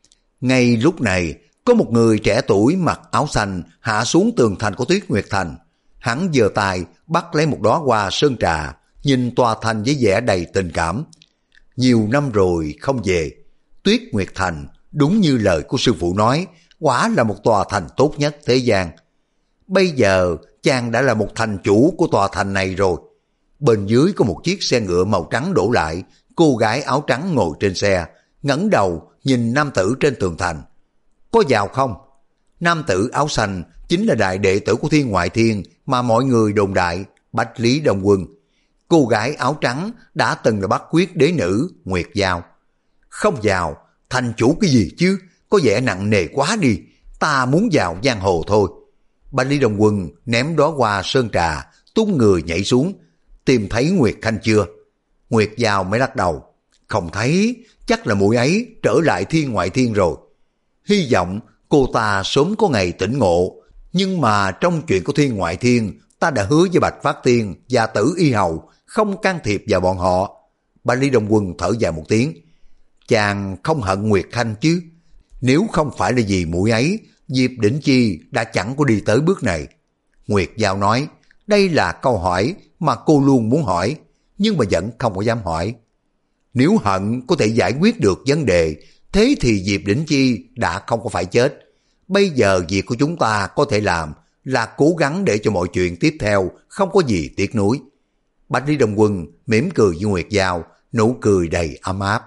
Ngay lúc này, có một người trẻ tuổi mặc áo xanh hạ xuống tường thành của Tuyết Nguyệt Thành. Hắn giơ tay bắt lấy một đóa hoa sơn trà, nhìn tòa thành với vẻ đầy tình cảm. Nhiều năm rồi không về, Tuyết Nguyệt Thành đúng như lời của sư phụ nói, quả là một tòa thành tốt nhất thế gian. Bây giờ chàng đã là một thành chủ của tòa thành này rồi. Bên dưới có một chiếc xe ngựa màu trắng đổ lại, cô gái áo trắng ngồi trên xe, ngẩng đầu nhìn nam tử trên tường thành. Có vào không? Nam tử áo xanh chính là đại đệ tử của Thiên Ngoại Thiên mà mọi người đồn đại, Bách Lý Đông Quân. Cô gái áo trắng đã từng là Bắc Quyết đế nữ Nguyệt Giao. Không vào, thành chủ cái gì chứ, có vẻ nặng nề quá đi, ta muốn vào giang hồ thôi. Bách Lý Đông Quân ném đóa hoa sơn trà, tung người nhảy xuống. Tìm thấy Nguyệt Khanh chưa? Nguyệt Giao mới lắc đầu. Không thấy, chắc là muội ấy trở lại Thiên Ngoại Thiên rồi. Hy vọng cô ta sớm có ngày tỉnh ngộ, nhưng mà trong chuyện của Thiên Ngoại Thiên, ta đã hứa với Bạch Phát Tiên và Tử Y Hầu không can thiệp vào bọn họ. Bách Lý Đông Quân thở dài một tiếng. Chàng không hận Nguyệt Khanh chứ? Nếu không phải là vì muội ấy, Diệp Đỉnh Chi đã chẳng có đi tới bước này. Nguyệt Giao nói, đây là câu hỏi mà cô luôn muốn hỏi, nhưng mà vẫn không có dám hỏi. Nếu hận có thể giải quyết được vấn đề, thế thì Diệp Đỉnh Chi đã không có phải chết. Bây giờ việc của chúng ta có thể làm là cố gắng để cho mọi chuyện tiếp theo không có gì tiếc nuối. Bách Lý Đông Quân mỉm cười với Nguyệt Giao, nụ cười đầy ấm áp.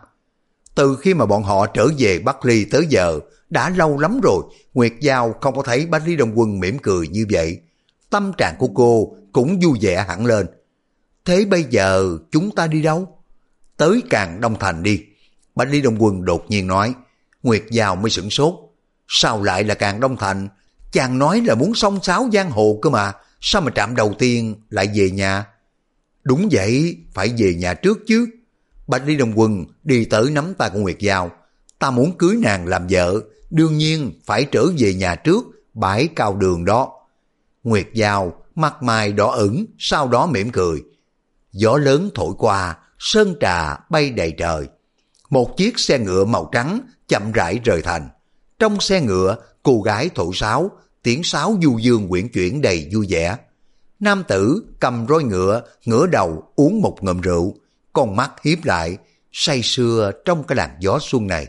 Từ khi mà bọn họ trở về Bắc Ly tới giờ, đã lâu lắm rồi, Nguyệt Giao không có thấy Bách Lý Đông Quân mỉm cười như vậy. Tâm trạng của cô cũng vui vẻ hẳn lên. Thế bây giờ chúng ta đi đâu? Tới Càn Đông Thành đi. Bách Lý Đông Quân đột nhiên nói. Nguyệt Giao mới sửng sốt. Sao lại là Càn Đông Thành? Chàng nói là muốn xông xáo giang hồ cơ mà, sao mà trạm đầu tiên lại về nhà? Đúng vậy, phải về nhà trước chứ. Bách Lý Đông Quân đi tới nắm tay của Nguyệt Giao. Ta muốn cưới nàng làm vợ, đương nhiên phải trở về nhà trước, bãi cao đường đó. Nguyệt Giao mặt mày đỏ ửng, sau đó mỉm cười. Gió lớn thổi qua, sơn trà bay đầy trời. Một chiếc xe ngựa màu trắng chậm rãi rời thành. Trong xe ngựa, cô gái thổi sáo, tiếng sáo du dương quyển chuyển đầy vui vẻ. Nam tử cầm roi ngựa, ngửa đầu uống một ngụm rượu, con mắt hiếp lại, say sưa trong cái làn gió xuân này.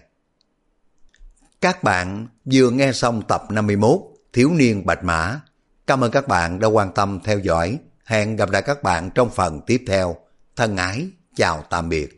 Các bạn vừa nghe xong tập năm mươi mốt Thiếu niên Bạch Mã. Cảm ơn các bạn đã quan tâm theo dõi. Hẹn gặp lại các bạn trong phần tiếp theo. Thân ái, chào tạm biệt.